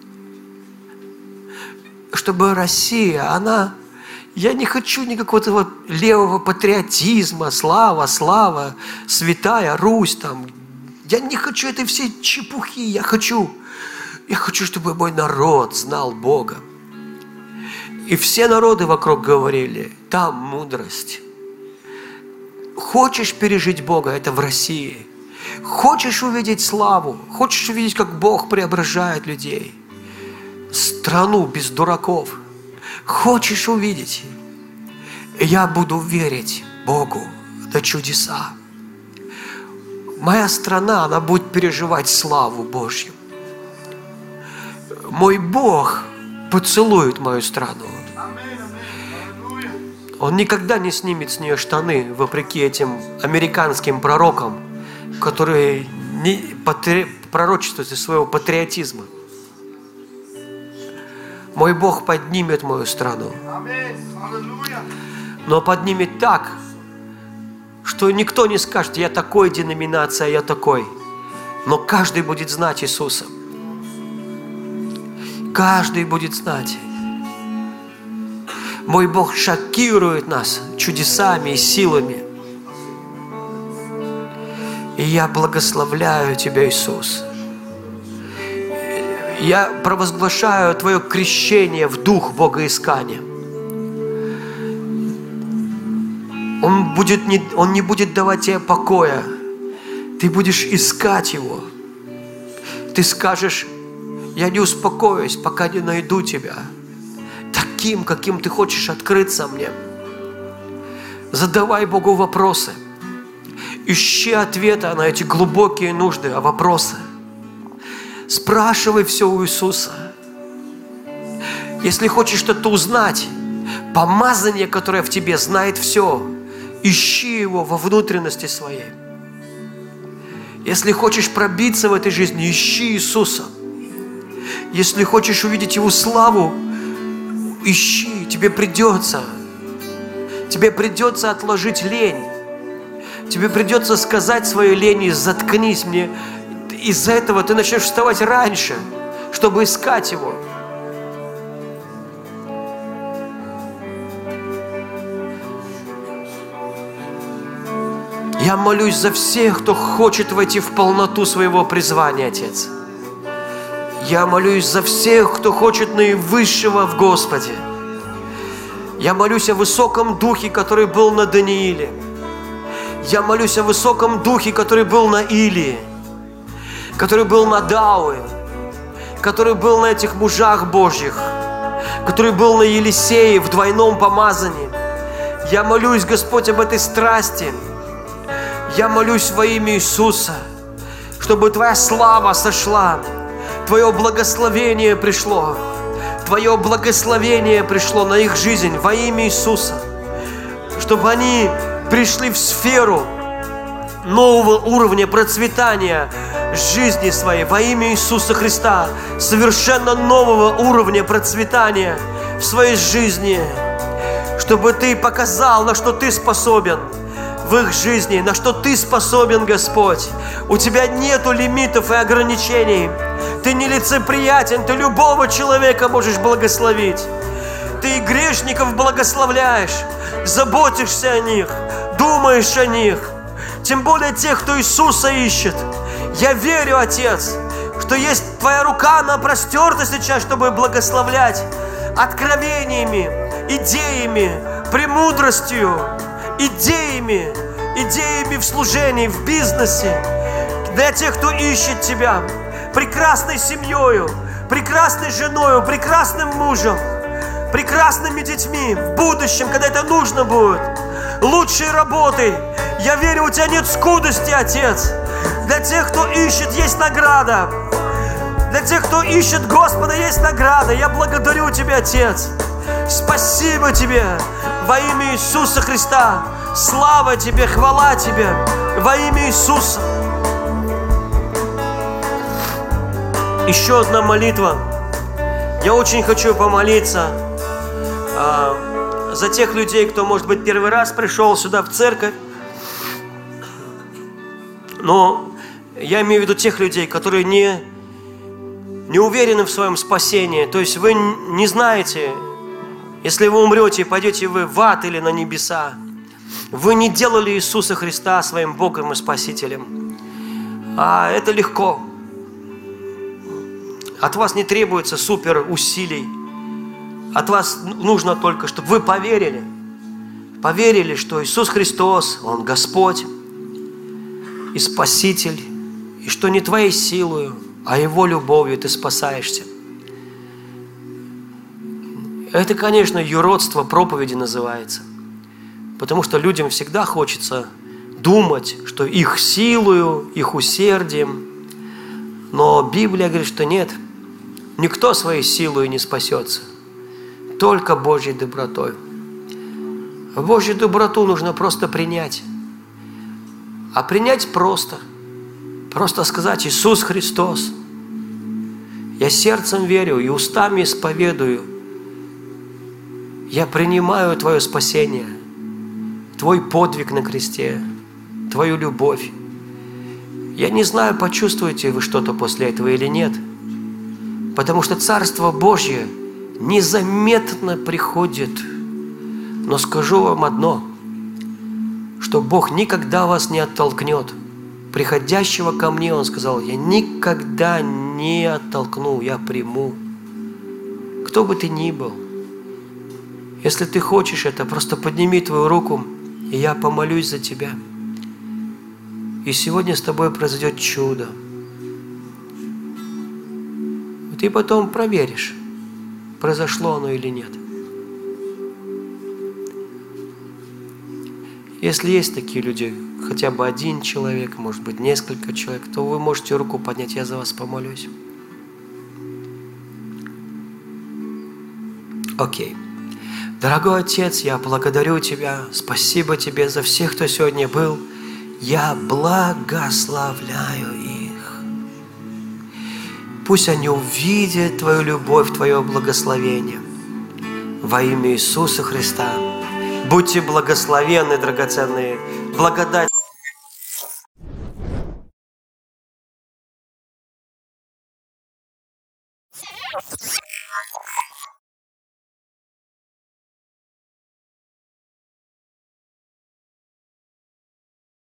Чтобы Россия, я не хочу никакого левого патриотизма, слава, святая Русь там. Я не хочу этой всей чепухи. Я хочу, чтобы мой народ знал Бога. И все народы вокруг говорили: там мудрость. Хочешь пережить Бога, это в России. Хочешь увидеть славу, хочешь увидеть, как Бог преображает людей, страну без дураков, хочешь увидеть, я буду верить Богу на чудеса. Моя страна, она будет переживать славу Божью. Мой Бог поцелует мою страну. Он никогда не снимет с нее штаны, вопреки этим американским пророкам, которые пророчествуют из своего патриотизма. Мой Бог поднимет мою страну. Но поднимет так, что никто не скажет: я такой деноминация, я такой. Но каждый будет знать Иисуса. Каждый будет знать. Мой Бог шокирует нас чудесами и силами. И я благословляю Тебя, Иисус. Я провозглашаю Твое крещение в дух богоискания. Он не будет давать тебе покоя. Ты будешь искать Его. Ты скажешь: я не успокоюсь, пока не найду Тебя. Таким, каким Ты хочешь открыться мне. Задавай Богу вопросы. Ищи ответы на эти глубокие нужды, вопросы. Спрашивай все у Иисуса. Если хочешь что-то узнать, помазание, которое в тебе, знает все. Ищи его во внутренности своей. Если хочешь пробиться в этой жизни, ищи Иисуса. Если хочешь увидеть Его славу, ищи. Тебе придется отложить лень. Тебе придется сказать своей лени: заткнись мне. Из-за этого ты начнешь вставать раньше, чтобы искать Его. Я молюсь за всех, кто хочет войти в полноту своего призвания, Отец. Я молюсь за всех, кто хочет наивысшего в Господе. Я молюсь о высоком духе, который был на Данииле. Я молюсь о высоком духе, который был на Илии, который был на Дауе, который был на этих мужах Божьих, который был на Елисее в двойном помазании. Я молюсь, Господь, об этой страсти. Я молюсь во имя Иисуса, чтобы Твоя слава сошла, Твое благословение пришло, Твое благословение пришло на их жизнь во имя Иисуса, чтобы они пришли в сферу нового уровня процветания жизни своей во имя Иисуса Христа, совершенно нового уровня процветания в своей жизни, чтобы Ты показал, на что Ты способен в их жизни, на что Ты способен, Господь. У Тебя нету лимитов и ограничений. Ты нелицеприятен, Ты любого человека можешь благословить. Ты и грешников благословляешь, заботишься о них, думаешь о них. Тем более тех, кто Иисуса ищет. Я верю, Отец, что есть Твоя рука, она простерта сейчас, чтобы благословлять откровениями, идеями, премудростью, идеями в служении, в бизнесе. Для тех, кто ищет Тебя, прекрасной семьей, прекрасной женой, прекрасным мужем, прекрасными детьми в будущем, когда это нужно будет, лучшей работой. Я верю, у Тебя нет скудости, Отец. Для тех, кто ищет, есть награда. Для тех, кто ищет Господа, есть награда. Я благодарю Тебя, Отец. Спасибо Тебе во имя Иисуса Христа. Слава Тебе, хвала Тебе во имя Иисуса. Еще одна молитва. Я очень хочу помолиться за тех людей, кто, может быть, первый раз пришел сюда в церковь. Но я имею в виду тех людей, которые не уверены в своем спасении. То есть вы не знаете, если вы умрете, пойдете вы в ад или на небеса. Вы не делали Иисуса Христа своим Богом и Спасителем. А это легко. От вас не требуется супер усилий. От вас нужно только, чтобы вы поверили. Поверили, что Иисус Христос, Он Господь и Спаситель, и что не твоей силою, а Его любовью ты спасаешься. Это, конечно, юродство проповеди называется. Потому что людям всегда хочется думать, что их силою, их усердием. Но Библия говорит, что нет, никто своей силой не спасется, только Божьей добротой. Божью доброту нужно просто принять. А принять просто. Просто сказать: Иисус Христос, я сердцем верю и устами исповедую. Я принимаю Твое спасение, Твой подвиг на кресте, Твою любовь. Я не знаю, почувствуете вы что-то после этого или нет, потому что Царство Божье незаметно приходит. Но скажу вам одно, что Бог никогда вас не оттолкнет. Приходящего ко мне, Он сказал: я никогда не оттолкну, я приму. Кто бы ты ни был, если ты хочешь это, просто подними твою руку, и я помолюсь за тебя. И сегодня с тобой произойдет чудо. Ты потом проверишь, произошло оно или нет. Если есть такие люди, хотя бы один человек, может быть, несколько человек, то вы можете руку поднять, я за вас помолюсь. Окей. Дорогой Отец, я благодарю Тебя, спасибо Тебе за всех, кто сегодня был. Я благословляю их. Пусть они увидят Твою любовь, Твое благословение. Во имя Иисуса Христа. Будьте благословенны, драгоценные. Благодать